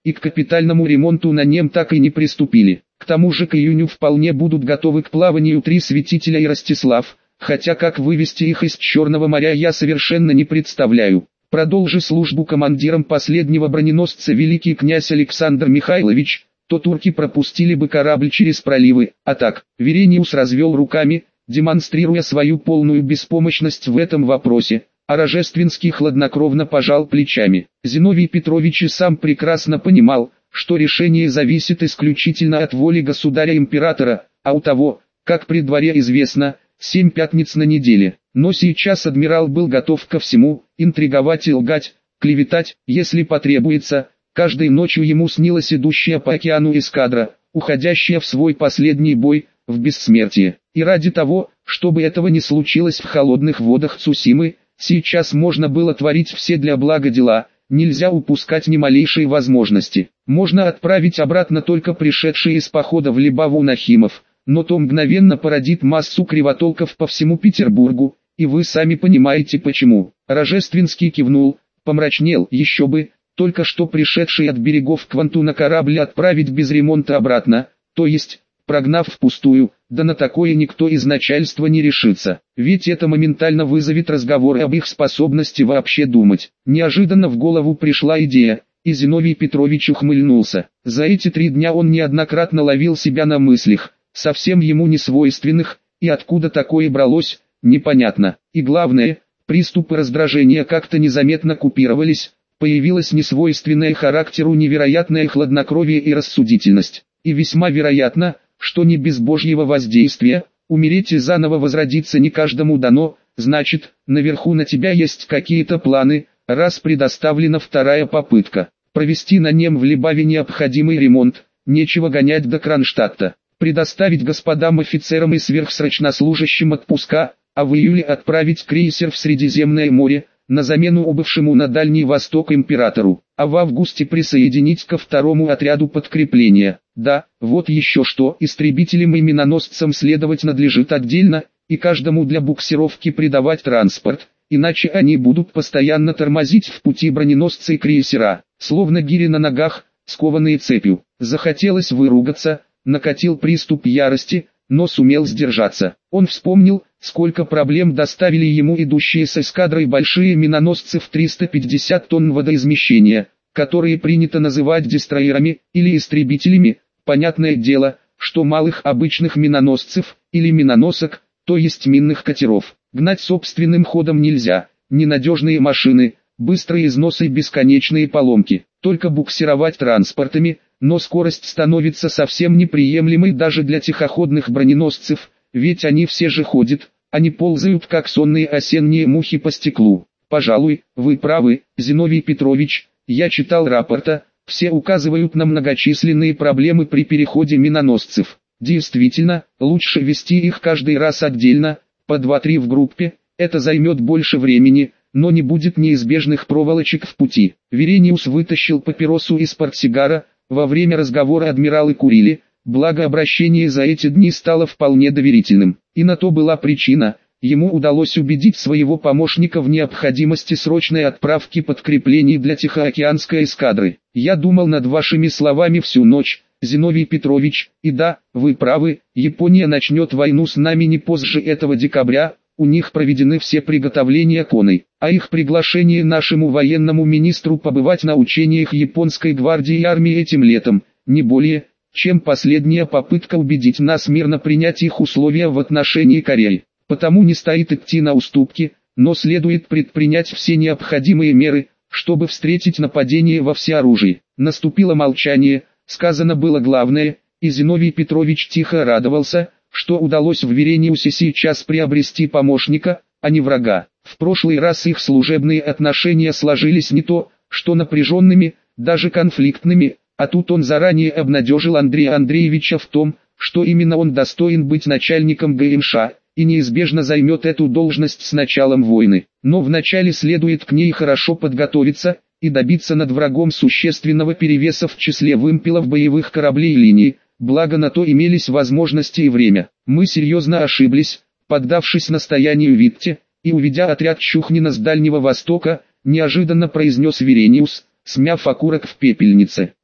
и к капитальному ремонту на нем так и не приступили. К тому же к июню вполне будут готовы к плаванию три Святителя и Ростислав, хотя как вывести их из Черного моря я совершенно не представляю. Продолжи службу командиром последнего броненосца великий князь Александр Михайлович, то турки пропустили бы корабль через проливы, а так, Верениус развел руками, демонстрируя свою полную беспомощность в этом вопросе, а Рожественский хладнокровно пожал плечами. Зиновий Петрович и сам прекрасно понимал, что решение зависит исключительно от воли государя-императора, а у того, как при дворе известно, семь пятниц на неделе. Но сейчас адмирал был готов ко всему, интриговать и лгать, клеветать, если потребуется. Каждой ночью ему снилась идущая по океану эскадра, уходящая в свой последний бой, в бессмертие. И ради того, чтобы этого не случилось в холодных водах Цусимы, сейчас можно было творить все для блага дела, нельзя упускать ни малейшей возможности. Можно отправить обратно только пришедшие из похода в Либаву Нахимов, но то мгновенно породит массу кривотолков по всему Петербургу, и вы сами понимаете почему. Рожественский кивнул, помрачнел, еще бы, только что пришедший от берегов Квантуна корабль отправить без ремонта обратно, то есть, прогнав впустую, да на такое никто из начальства не решится, ведь это моментально вызовет разговоры об их способности вообще думать. Неожиданно в голову пришла идея, и Зиновий Петрович ухмыльнулся. За эти три дня он неоднократно ловил себя на мыслях, совсем ему не свойственных, и откуда такое бралось, непонятно. И главное, приступы раздражения как-то незаметно купировались, появилась несвойственная характеру невероятное хладнокровие и рассудительность. И весьма вероятно, что не без Божьего воздействия, умереть и заново возродиться не каждому дано, значит, наверху на тебя есть какие-то планы, раз предоставлена вторая попытка. Провести на нем в Либаве необходимый ремонт, нечего гонять до Кронштадта, предоставить господам офицерам и сверхсрочнослужащим отпуска, а в июле отправить крейсер в Средиземное море, на замену убывшему на Дальний Восток императору, а в августе присоединить ко второму отряду подкрепления. Да, вот еще что, истребителям и миноносцам следовать надлежит отдельно, и каждому для буксировки придавать транспорт, иначе они будут постоянно тормозить в пути броненосца и крейсера, словно гири на ногах, скованные цепью. Захотелось выругаться, накатил приступ ярости, но сумел сдержаться. Он вспомнил, сколько проблем доставили ему идущие с эскадрой большие миноносцы в триста пятьдесят тонн водоизмещения, которые принято называть дестройерами или истребителями. Понятное дело, что малых обычных миноносцев или миноносок, то есть минных катеров, гнать собственным ходом нельзя. Ненадежные машины, быстрые износы и бесконечные поломки. Только буксировать транспортами, но скорость становится совсем неприемлемой даже для тихоходных броненосцев, ведь они все же ходят, они ползают как сонные осенние мухи по стеклу. Пожалуй, вы правы, Зиновий Петрович, я читал рапорта, все указывают на многочисленные проблемы при переходе миноносцев. Действительно, лучше вести их каждый раз отдельно, по два-три в группе, это займет больше времени, но не будет неизбежных проволочек в пути. Верениус вытащил папиросу из портсигара, во время разговора адмиралы курили, благо обращение за эти дни стало вполне доверительным. И на то была причина, ему удалось убедить своего помощника в необходимости срочной отправки подкреплений для Тихоокеанской эскадры. Я думал над вашими словами всю ночь, Зиновий Петрович, и да, вы правы, Япония начнет войну с нами не позже этого декабря, у них проведены все приготовления к оной, а их приглашение нашему военному министру побывать на учениях японской гвардии и армии этим летом, не более, чем последняя попытка убедить нас мирно принять их условия в отношении Кореи. Потому не стоит идти на уступки, но следует предпринять все необходимые меры, чтобы встретить нападение во всеоружии. Наступило молчание, сказано было главное, и Зиновий Петрович тихо радовался, что удалось в Верениусе сейчас приобрести помощника, а не врага. В прошлый раз их служебные отношения сложились не то, что напряженными, даже конфликтными, а тут он заранее обнадежил Андрея Андреевича в том, что именно он достоин быть начальником ГМШ, и неизбежно займет эту должность с началом войны. Но вначале следует к ней хорошо подготовиться, и добиться над врагом существенного перевеса в числе вымпелов боевых кораблей линии, благо на то имелись возможности и время. Мы серьезно ошиблись, поддавшись настоянию Витте, и уведя отряд Чухнина с Дальнего Востока, неожиданно произнес Верениус, смяв окурок в пепельнице.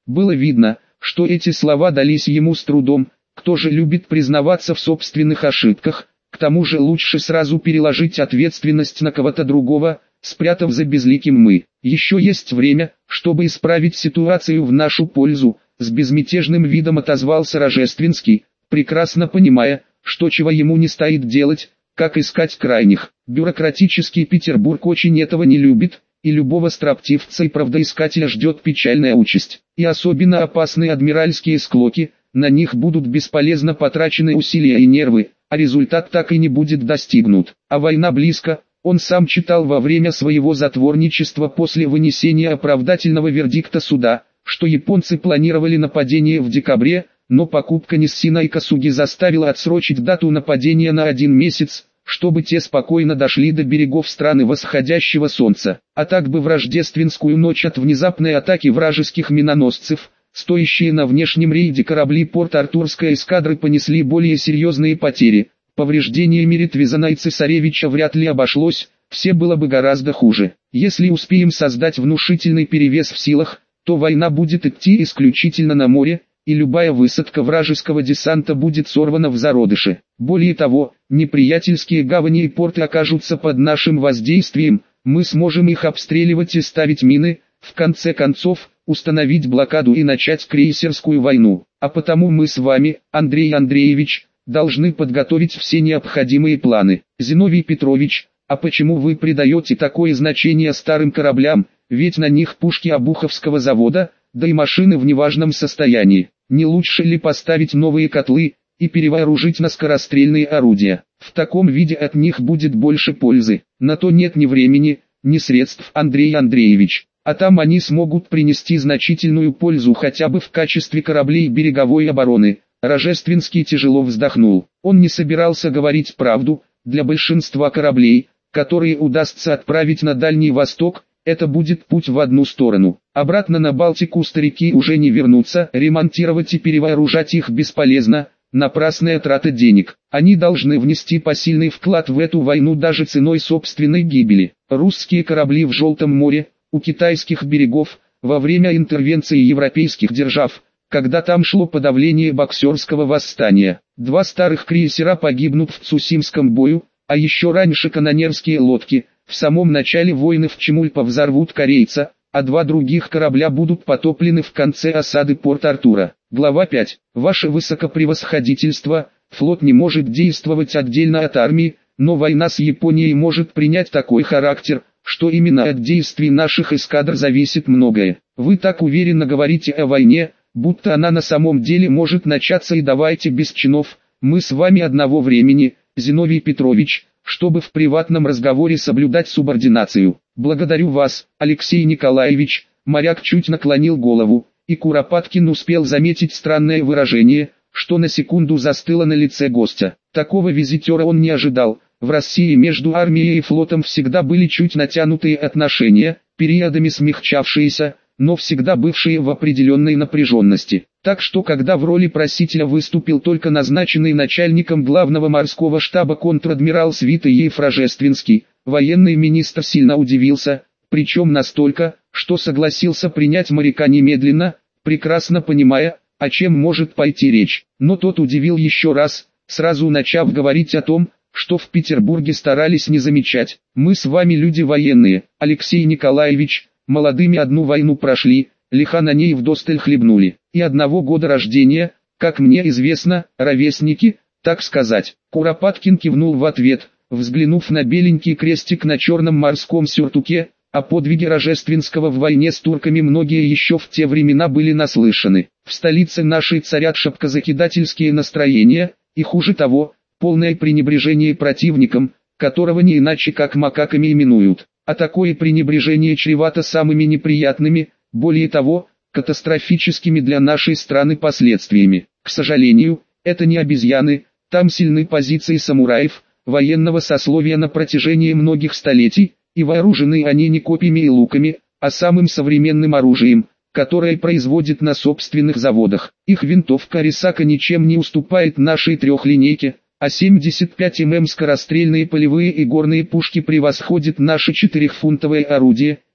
Было видно, что эти слова дались ему с трудом. Кто же любит признаваться в собственных ошибках? К тому же лучше сразу переложить ответственность на кого-то другого, спрятав за безликим «мы». Еще есть время, чтобы исправить ситуацию в нашу пользу, с безмятежным видом отозвался Рожественский, прекрасно понимая, что чего ему не стоит делать, как искать крайних. Бюрократический Петербург очень этого не любит, и любого строптивца и правдоискателя ждет печальная участь. И особенно опасны адмиральские склоки, на них будут бесполезно потрачены усилия и нервы, а результат так и не будет достигнут. А война близко. Он сам читал во время своего затворничества после вынесения оправдательного вердикта суда, что японцы планировали нападение в декабре, но покупка Ниссина и Касуги заставила отсрочить дату нападения на один месяц, чтобы те спокойно дошли до берегов страны восходящего солнца. А так бы в рождественскую ночь от внезапной атаки вражеских миноносцев, стоящие на внешнем рейде корабли Порт-Артурской эскадры понесли более серьезные потери. Повреждениями Ретвизана и Цесаревича вряд ли обошлось, все было бы гораздо хуже. Если успеем создать внушительный перевес в силах, то война будет идти исключительно на море, и любая высадка вражеского десанта будет сорвана в зародыше. Более того, неприятельские гавани и порты окажутся под нашим воздействием, мы сможем их обстреливать и ставить мины, в конце концов, установить блокаду и начать крейсерскую войну. А потому мы с вами, Андрей Андреевич, должны подготовить все необходимые планы. Зиновий Петрович, а почему вы придаете такое значение старым кораблям, ведь на них пушки Обуховского завода, да и машины в неважном состоянии. Не лучше ли поставить новые котлы и перевооружить на скорострельные орудия? В таком виде от них будет больше пользы. На то нет ни времени, ни средств, Андрей Андреевич. А там они смогут принести значительную пользу хотя бы в качестве кораблей береговой обороны. Рожественский тяжело вздохнул. Он не собирался говорить правду. Для большинства кораблей, которые удастся отправить на Дальний Восток, это будет путь в одну сторону. Обратно на Балтику старики уже не вернутся, ремонтировать и перевооружать их бесполезно, напрасная трата денег. Они должны внести посильный вклад в эту войну даже ценой собственной гибели. Русские корабли в Желтом море, у китайских берегов, во время интервенции европейских держав, когда там шло подавление боксерского восстания. Два старых крейсера погибнут в Цусимском бою, а еще раньше канонерские лодки, в самом начале войны в Чемульпа взорвут корейца, а два других корабля будут потоплены в конце осады Порт-Артура. Глава пять. Ваше высокопревосходительство, флот не может действовать отдельно от армии, но война с Японией может принять такой характер, что именно от действий наших эскадр зависит многое. Вы так уверенно говорите о войне, будто она на самом деле может начаться, и давайте без чинов, мы с вами одного времени, Зиновий Петрович, чтобы в приватном разговоре соблюдать субординацию. Благодарю вас, Алексей Николаевич. Моряк чуть наклонил голову, и Куропаткин успел заметить странное выражение, что на секунду застыло на лице гостя. Такого визитера он не ожидал. В России между армией и флотом всегда были чуть натянутые отношения, периодами смягчавшиеся, но всегда бывшие в определенной напряженности. Так что когда в роли просителя выступил только назначенный начальником главного морского штаба контр-адмирал Святоев Рожественский, военный министр сильно удивился, причем настолько, что согласился принять моряка немедленно, прекрасно понимая, о чем может пойти речь. Но тот удивил еще раз, сразу начав говорить о том, что в Петербурге старались не замечать. Мы с вами люди военные, Алексей Николаевич, молодыми одну войну прошли, лиха на ней вдосталь хлебнули, и одного года рождения, как мне известно, ровесники, так сказать. Куропаткин кивнул в ответ, взглянув на беленький крестик на черном морском сюртуке. О подвиге Рожественского в войне с турками многие еще в те времена были наслышаны. В столице нашей царят шапкозакидательские настроения, и хуже того, полное пренебрежение противником, которого не иначе как макаками именуют. А такое пренебрежение чревато самыми неприятными, более того, катастрофическими для нашей страны последствиями. К сожалению, это не обезьяны, там сильны позиции самураев, военного сословия на протяжении многих столетий, и вооружены они не копьями и луками, а самым современным оружием, которое производят на собственных заводах. Их винтовка Рисака ничем не уступает нашей трехлинейке, а семьдесят пять миллиметров скорострельные полевые и горные пушки превосходят наше четырехфунтовое орудие,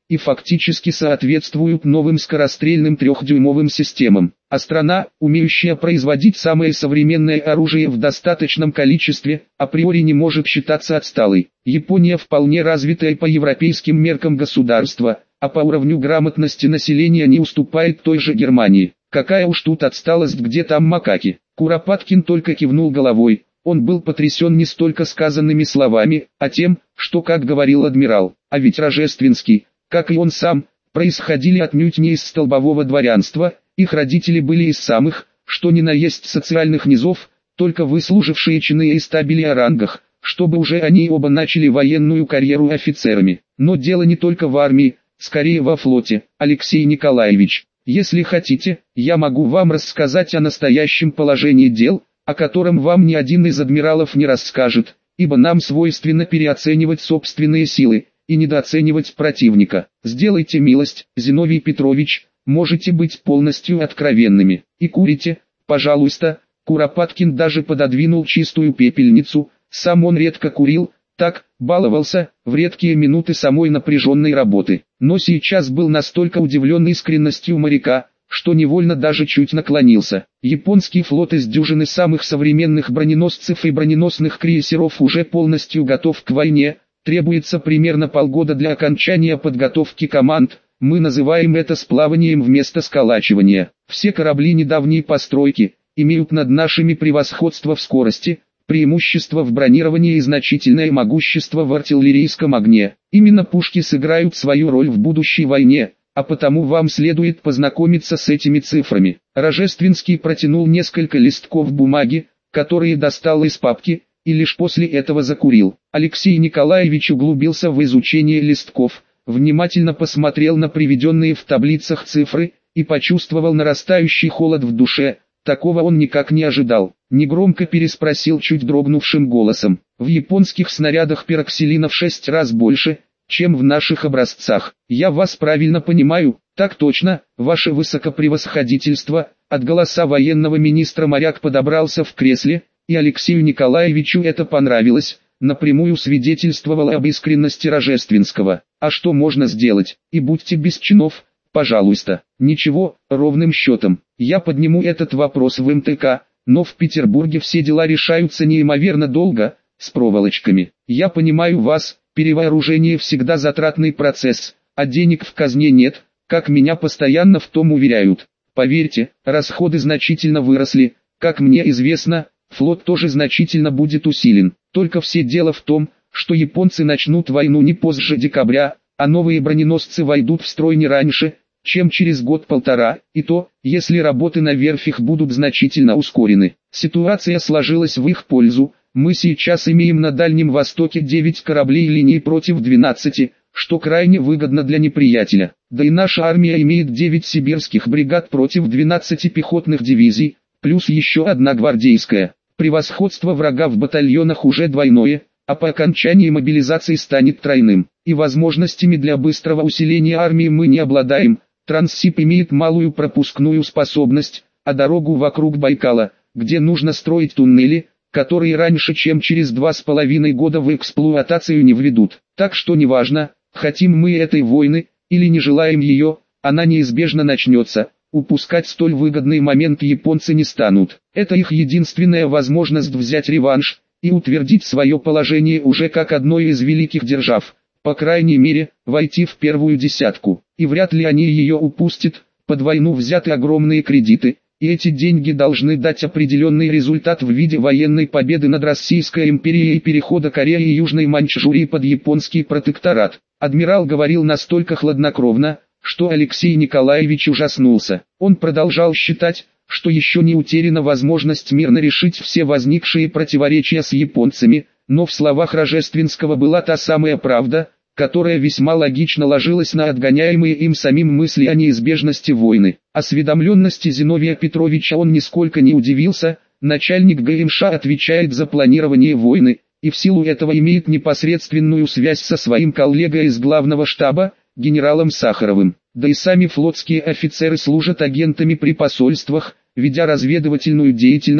и фактически соответствуют новым скорострельным трехдюймовым системам. А страна, умеющая производить самое современное оружие в достаточном количестве, априори не может считаться отсталой. Япония вполне развитая по европейским меркам государство, а по уровню грамотности населения не уступает той же Германии. Какая уж тут отсталость, где там макаки. Куропаткин только кивнул головой. Он был потрясен не столько сказанными словами, а тем, что, как говорил адмирал, а ведь Рожественский, как и он сам, происходили отнюдь не из столбового дворянства, их родители были из самых, что ни на есть социальных низов, только выслужившие чины и стабили о рангах, чтобы уже они оба начали военную карьеру офицерами. Но дело не только в армии, скорее во флоте. Алексей Николаевич, если хотите, я могу вам рассказать о настоящем положении дел, о котором вам ни один из адмиралов не расскажет, ибо нам свойственно переоценивать собственные силы и недооценивать противника. Сделайте милость, Зиновий Петрович, можете быть полностью откровенными. И курите, пожалуйста. Куропаткин даже пододвинул чистую пепельницу, сам он редко курил, так, баловался, в редкие минуты самой напряженной работы. Но сейчас был настолько удивлен искренностью моряка, что невольно даже чуть наклонился. Японский флот из дюжины самых современных броненосцев и броненосных крейсеров уже полностью готов к войне, требуется примерно полгода для окончания подготовки команд, мы называем это сплаванием вместо сколачивания. Все корабли недавней постройки имеют над нашими превосходство в скорости, преимущество в бронировании и значительное могущество в артиллерийском огне. Именно пушки сыграют свою роль в будущей войне, а потому вам следует познакомиться с этими цифрами. Рожественский протянул несколько листков бумаги, которые достал из папки, и лишь после этого закурил. Алексей Николаевич углубился в изучение листков, внимательно посмотрел на приведенные в таблицах цифры, и почувствовал нарастающий холод в душе. Такого он никак не ожидал. Негромко переспросил чуть дрогнувшим голосом. В японских снарядах пироксилина в шесть раз больше, чем в наших образцах. Я вас правильно понимаю? Так точно, ваше высокопревосходительство. От голоса военного министра моряк подобрался в кресле, и Алексею Николаевичу это понравилось, напрямую свидетельствовало об искренности Рожественского. А что можно сделать? И будьте без чинов, пожалуйста. Ничего, ровным счетом. Я подниму этот вопрос в эм тэ ка, но в Петербурге все дела решаются неимоверно долго, с проволочками. Я понимаю вас, перевооружение всегда затратный процесс, а денег в казне нет, как меня постоянно в том уверяют. Поверьте, расходы значительно выросли, как мне известно, флот тоже значительно будет усилен. Только все дело в том, что японцы начнут войну не позже декабря, а новые броненосцы войдут в строй не раньше, чем через год-полтора, и то, если работы на верфях будут значительно ускорены. Ситуация сложилась в их пользу. Мы сейчас имеем на Дальнем Востоке девять кораблей линии против двенадцати, что крайне выгодно для неприятеля. Да и наша армия имеет девять сибирских бригад против двенадцати пехотных дивизий, плюс еще одна гвардейская. Превосходство врага в батальонах уже двойное, а по окончании мобилизации станет тройным. И возможностями для быстрого усиления армии мы не обладаем. Транссиб имеет малую пропускную способность, а дорогу вокруг Байкала, где нужно строить туннели, которые раньше чем через два с половиной года в эксплуатацию не введут. Так что неважно, хотим мы этой войны, или не желаем ее, она неизбежно начнется. Упускать столь выгодный момент японцы не станут. Это их единственная возможность взять реванш и утвердить свое положение уже как одной из великих держав. По крайней мере, войти в первую десятку. И вряд ли они ее упустят. Под войну взяты огромные кредиты, и эти деньги должны дать определенный результат в виде военной победы над Российской империей и перехода Кореи и Южной Маньчжурии под японский протекторат. Адмирал говорил настолько хладнокровно, что Алексей Николаевич ужаснулся. Он продолжал считать, что еще не утеряна возможность мирно решить все возникшие противоречия с японцами, но в словах Рожественского была та самая правда, которая весьма логично ложилась на отгоняемые им самим мысли о неизбежности войны. Осведомленности Зиновия Петровича он нисколько не удивился, начальник гэ эм ша отвечает за планирование войны, и в силу этого имеет непосредственную связь со своим коллегой из главного штаба, генералом Сахаровым. Да и сами флотские офицеры служат агентами при посольствах, ведя разведывательную деятельность,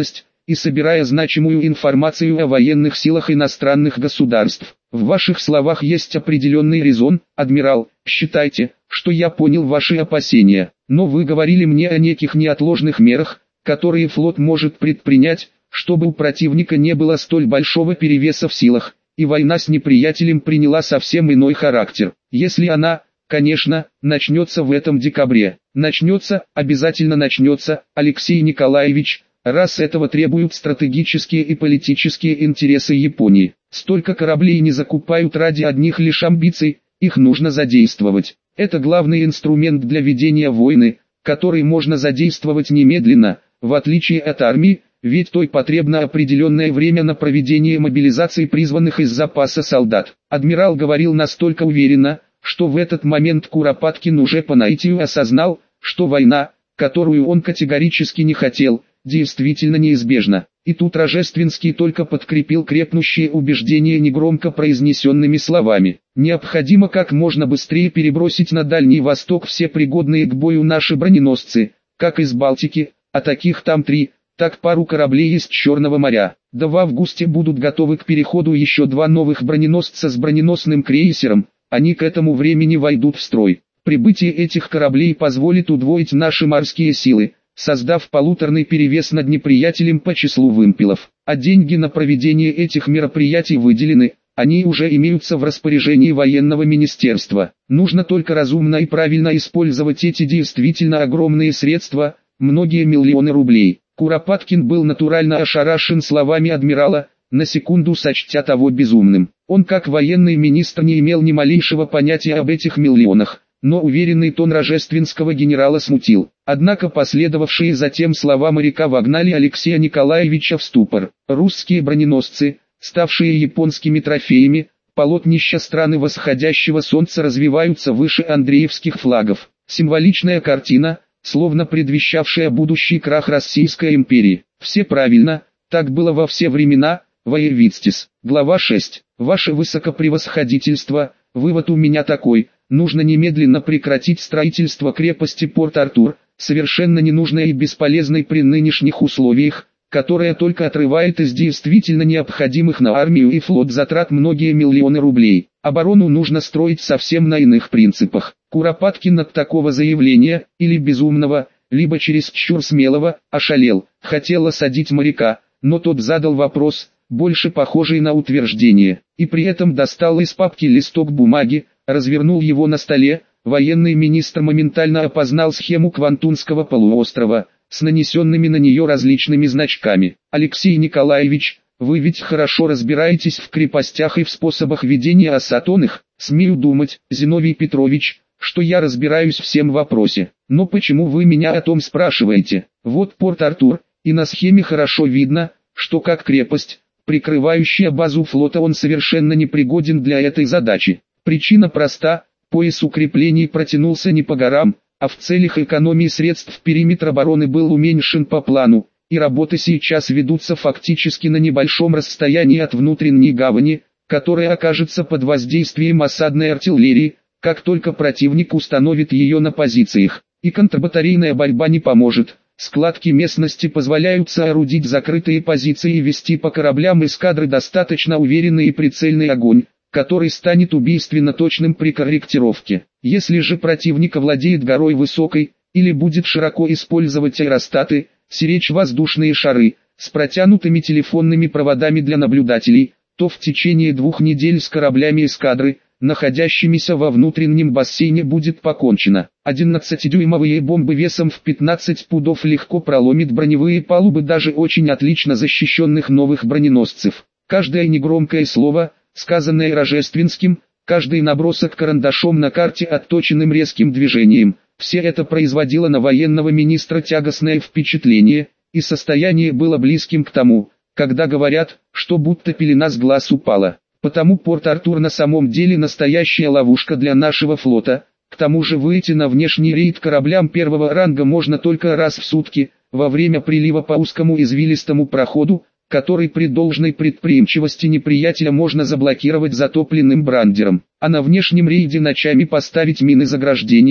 и собирая значимую информацию о военных силах иностранных государств. В ваших словах есть определенный резон, адмирал, считайте, что я понял ваши опасения, но вы говорили мне о неких неотложных мерах, которые флот может предпринять, чтобы у противника не было столь большого перевеса в силах, и война с неприятелем приняла совсем иной характер. Если она, конечно, начнется в этом декабре. Начнется, обязательно начнется, Алексей Николаевич, раз этого требуют стратегические и политические интересы Японии. Столько кораблей не закупают ради одних лишь амбиций, их нужно задействовать. Это главный инструмент для ведения войны, который можно задействовать немедленно, в отличие от армии, ведь той потребно определенное время на проведение мобилизации призванных из запаса солдат. Адмирал говорил настолько уверенно, что в этот момент Куропаткин уже по наитию осознал, что война, которую он категорически не хотел, действительно неизбежна. И тут Рожественский только подкрепил крепнущие убеждения негромко произнесенными словами. Необходимо как можно быстрее перебросить на Дальний Восток все пригодные к бою наши броненосцы, как из Балтики, а таких там три, так пару кораблей из Черного моря. Да в августе будут готовы к переходу еще два новых броненосца с броненосным крейсером, они к этому времени войдут в строй. Прибытие этих кораблей позволит удвоить наши морские силы, создав полуторный перевес над неприятелем по числу вымпелов. А деньги на проведение этих мероприятий выделены, они уже имеются в распоряжении военного министерства. Нужно только разумно и правильно использовать эти действительно огромные средства, многие миллионы рублей. Куропаткин был натурально ошарашен словами адмирала, на секунду сочтя того безумным. Он как военный министр не имел ни малейшего понятия об этих миллионах, но уверенный тон Рожественского генерала смутил. Однако последовавшие затем слова моряка вогнали Алексея Николаевича в ступор. Русские броненосцы, ставшие японскими трофеями, полотнища страны восходящего солнца развиваются выше Андреевских флагов. Символичная картина, словно предвещавшая будущий крах Российской империи. Все правильно, так было во все времена, воевицтис. Глава шесть. Ваше высокопревосходительство, вывод у меня такой, нужно немедленно прекратить строительство крепости Порт-Артур, совершенно ненужной и бесполезной при нынешних условиях, которая только отрывает из действительно необходимых на армию и флот затрат многие миллионы рублей. Оборону нужно строить совсем на иных принципах. Куропаткин от такого заявления, или безумного, либо чересчур смелого, ошалел. Хотел осадить моряка, но тот задал вопрос, больше похожий на утверждение, и при этом достал из папки листок бумаги, развернул его на столе. Военный министр моментально опознал схему Квантунского полуострова, с нанесенными на нее различными значками. Алексей Николаевич, вы ведь хорошо разбираетесь в крепостях и в способах ведения осад он их, смею думать, Зиновий Петрович, что я разбираюсь в всем вопросе. Но почему вы меня о том спрашиваете? Вот Порт-Артур, и на схеме хорошо видно, что как крепость, прикрывающая базу флота, он совершенно непригоден для этой задачи. Причина проста, пояс укреплений протянулся не по горам, а в целях экономии средств периметр обороны был уменьшен по плану, и работы сейчас ведутся фактически на небольшом расстоянии от внутренней гавани, которая окажется под воздействием осадной артиллерии, как только противник установит ее на позициях. И контрбатарейная борьба не поможет. Складки местности позволяют соорудить закрытые позиции и вести по кораблям эскадры достаточно уверенный и прицельный огонь, который станет убийственно точным при корректировке. Если же противник владеет горой высокой, или будет широко использовать аэростаты, сиречь воздушные шары, с протянутыми телефонными проводами для наблюдателей, то в течение двух недель с кораблями эскадры, находящимися во внутреннем бассейне, будет покончено. одиннадцатидюймовые бомбы весом в пятнадцать пудов легко проломит броневые палубы даже очень отлично защищенных новых броненосцев. Каждое негромкое слово, сказанное Рожественским, каждый набросок карандашом на карте отточенным резким движением, все это производило на военного министра тягостное впечатление, и состояние было близким к тому, когда говорят, что будто пелена с глаз упала. Потому Порт-Артур на самом деле настоящая ловушка для нашего флота. К тому же выйти на внешний рейд кораблям первого ранга можно только раз в сутки, во время прилива по узкому извилистому проходу, который при должной предприимчивости неприятеля можно заблокировать затопленным брандером. А на внешнем рейде ночами поставить мины заграждения,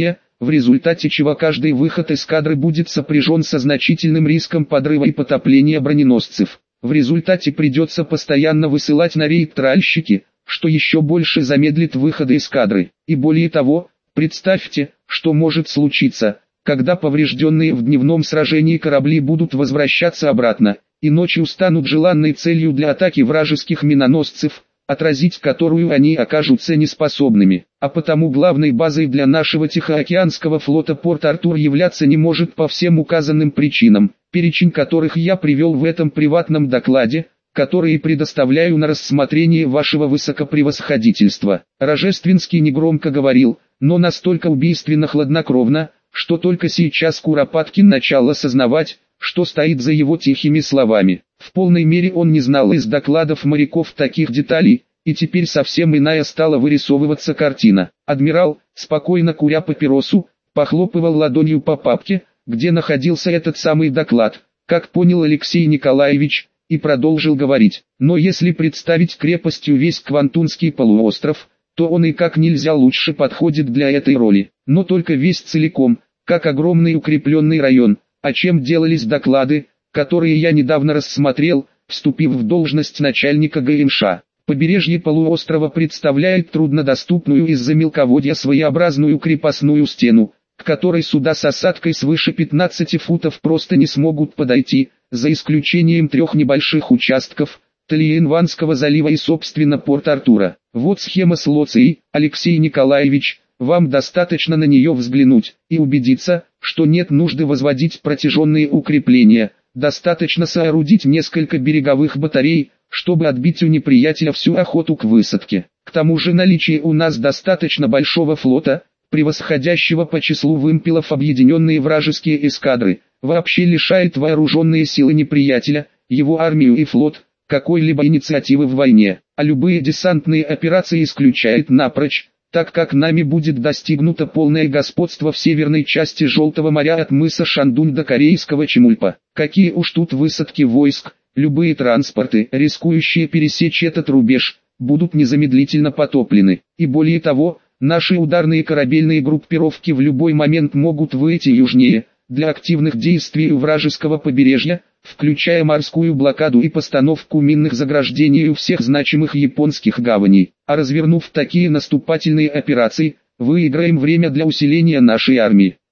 в результате чего каждый выход эскадры будет сопряжен со значительным риском подрыва и потопления броненосцев. В результате придется постоянно высылать на рейд тральщики, что еще больше замедлит выходы эскадры. И более того, представьте, что может случиться, когда поврежденные в дневном сражении корабли будут возвращаться обратно, и ночью станут желанной целью для атаки вражеских миноносцев, отразить которую они окажутся неспособными. А потому главной базой для нашего Тихоокеанского флота Порт-Артур являться не может по всем указанным причинам, перечень которых я привел в этом приватном докладе, который предоставляю на рассмотрение вашего высокопревосходительства. Рожественский негромко говорил, но настолько убийственно хладнокровно, что только сейчас Куропаткин начал осознавать, что стоит за его тихими словами. В полной мере он не знал из докладов моряков таких деталей, и теперь совсем иная стала вырисовываться картина. Адмирал, спокойно куря папиросу, похлопывал ладонью по папке, где находился этот самый доклад, как понял Алексей Николаевич, и продолжил говорить. Но если представить крепостью весь Квантунский полуостров, то он и как нельзя лучше подходит для этой роли. Но только весь целиком, как огромный укрепленный район, о чем делались доклады, которые я недавно рассмотрел, вступив в должность начальника ГНШ. Побережье полуострова представляет труднодоступную из-за мелководья своеобразную крепостную стену, к которой суда с осадкой свыше пятнадцати футов просто не смогут подойти, за исключением трех небольших участков, Талиенванского залива и собственно Порт-Артура. Вот схема с Лоцией, Алексей Николаевич, вам достаточно на нее взглянуть и убедиться, что нет нужды возводить протяженные укрепления, достаточно соорудить несколько береговых батарей, чтобы отбить у неприятеля всю охоту к высадке. К тому же наличие у нас достаточно большого флота, превосходящего по числу вымпелов объединенные вражеские эскадры, вообще лишает вооруженные силы неприятеля, его армию и флот, какой-либо инициативы в войне, а любые десантные операции исключает напрочь, так как нами будет достигнуто полное господство в северной части Желтого моря от мыса Шандунь до корейского Чемульпа. Какие уж тут высадки войск, любые транспорты, рискующие пересечь этот рубеж, будут незамедлительно потоплены. И более того, наши ударные корабельные группировки в любой момент могут выйти южнее, для активных действий у вражеского побережья, включая морскую блокаду и постановку минных заграждений у всех значимых японских гаваней. А развернув такие наступательные операции, выиграем время для усиления нашей армии.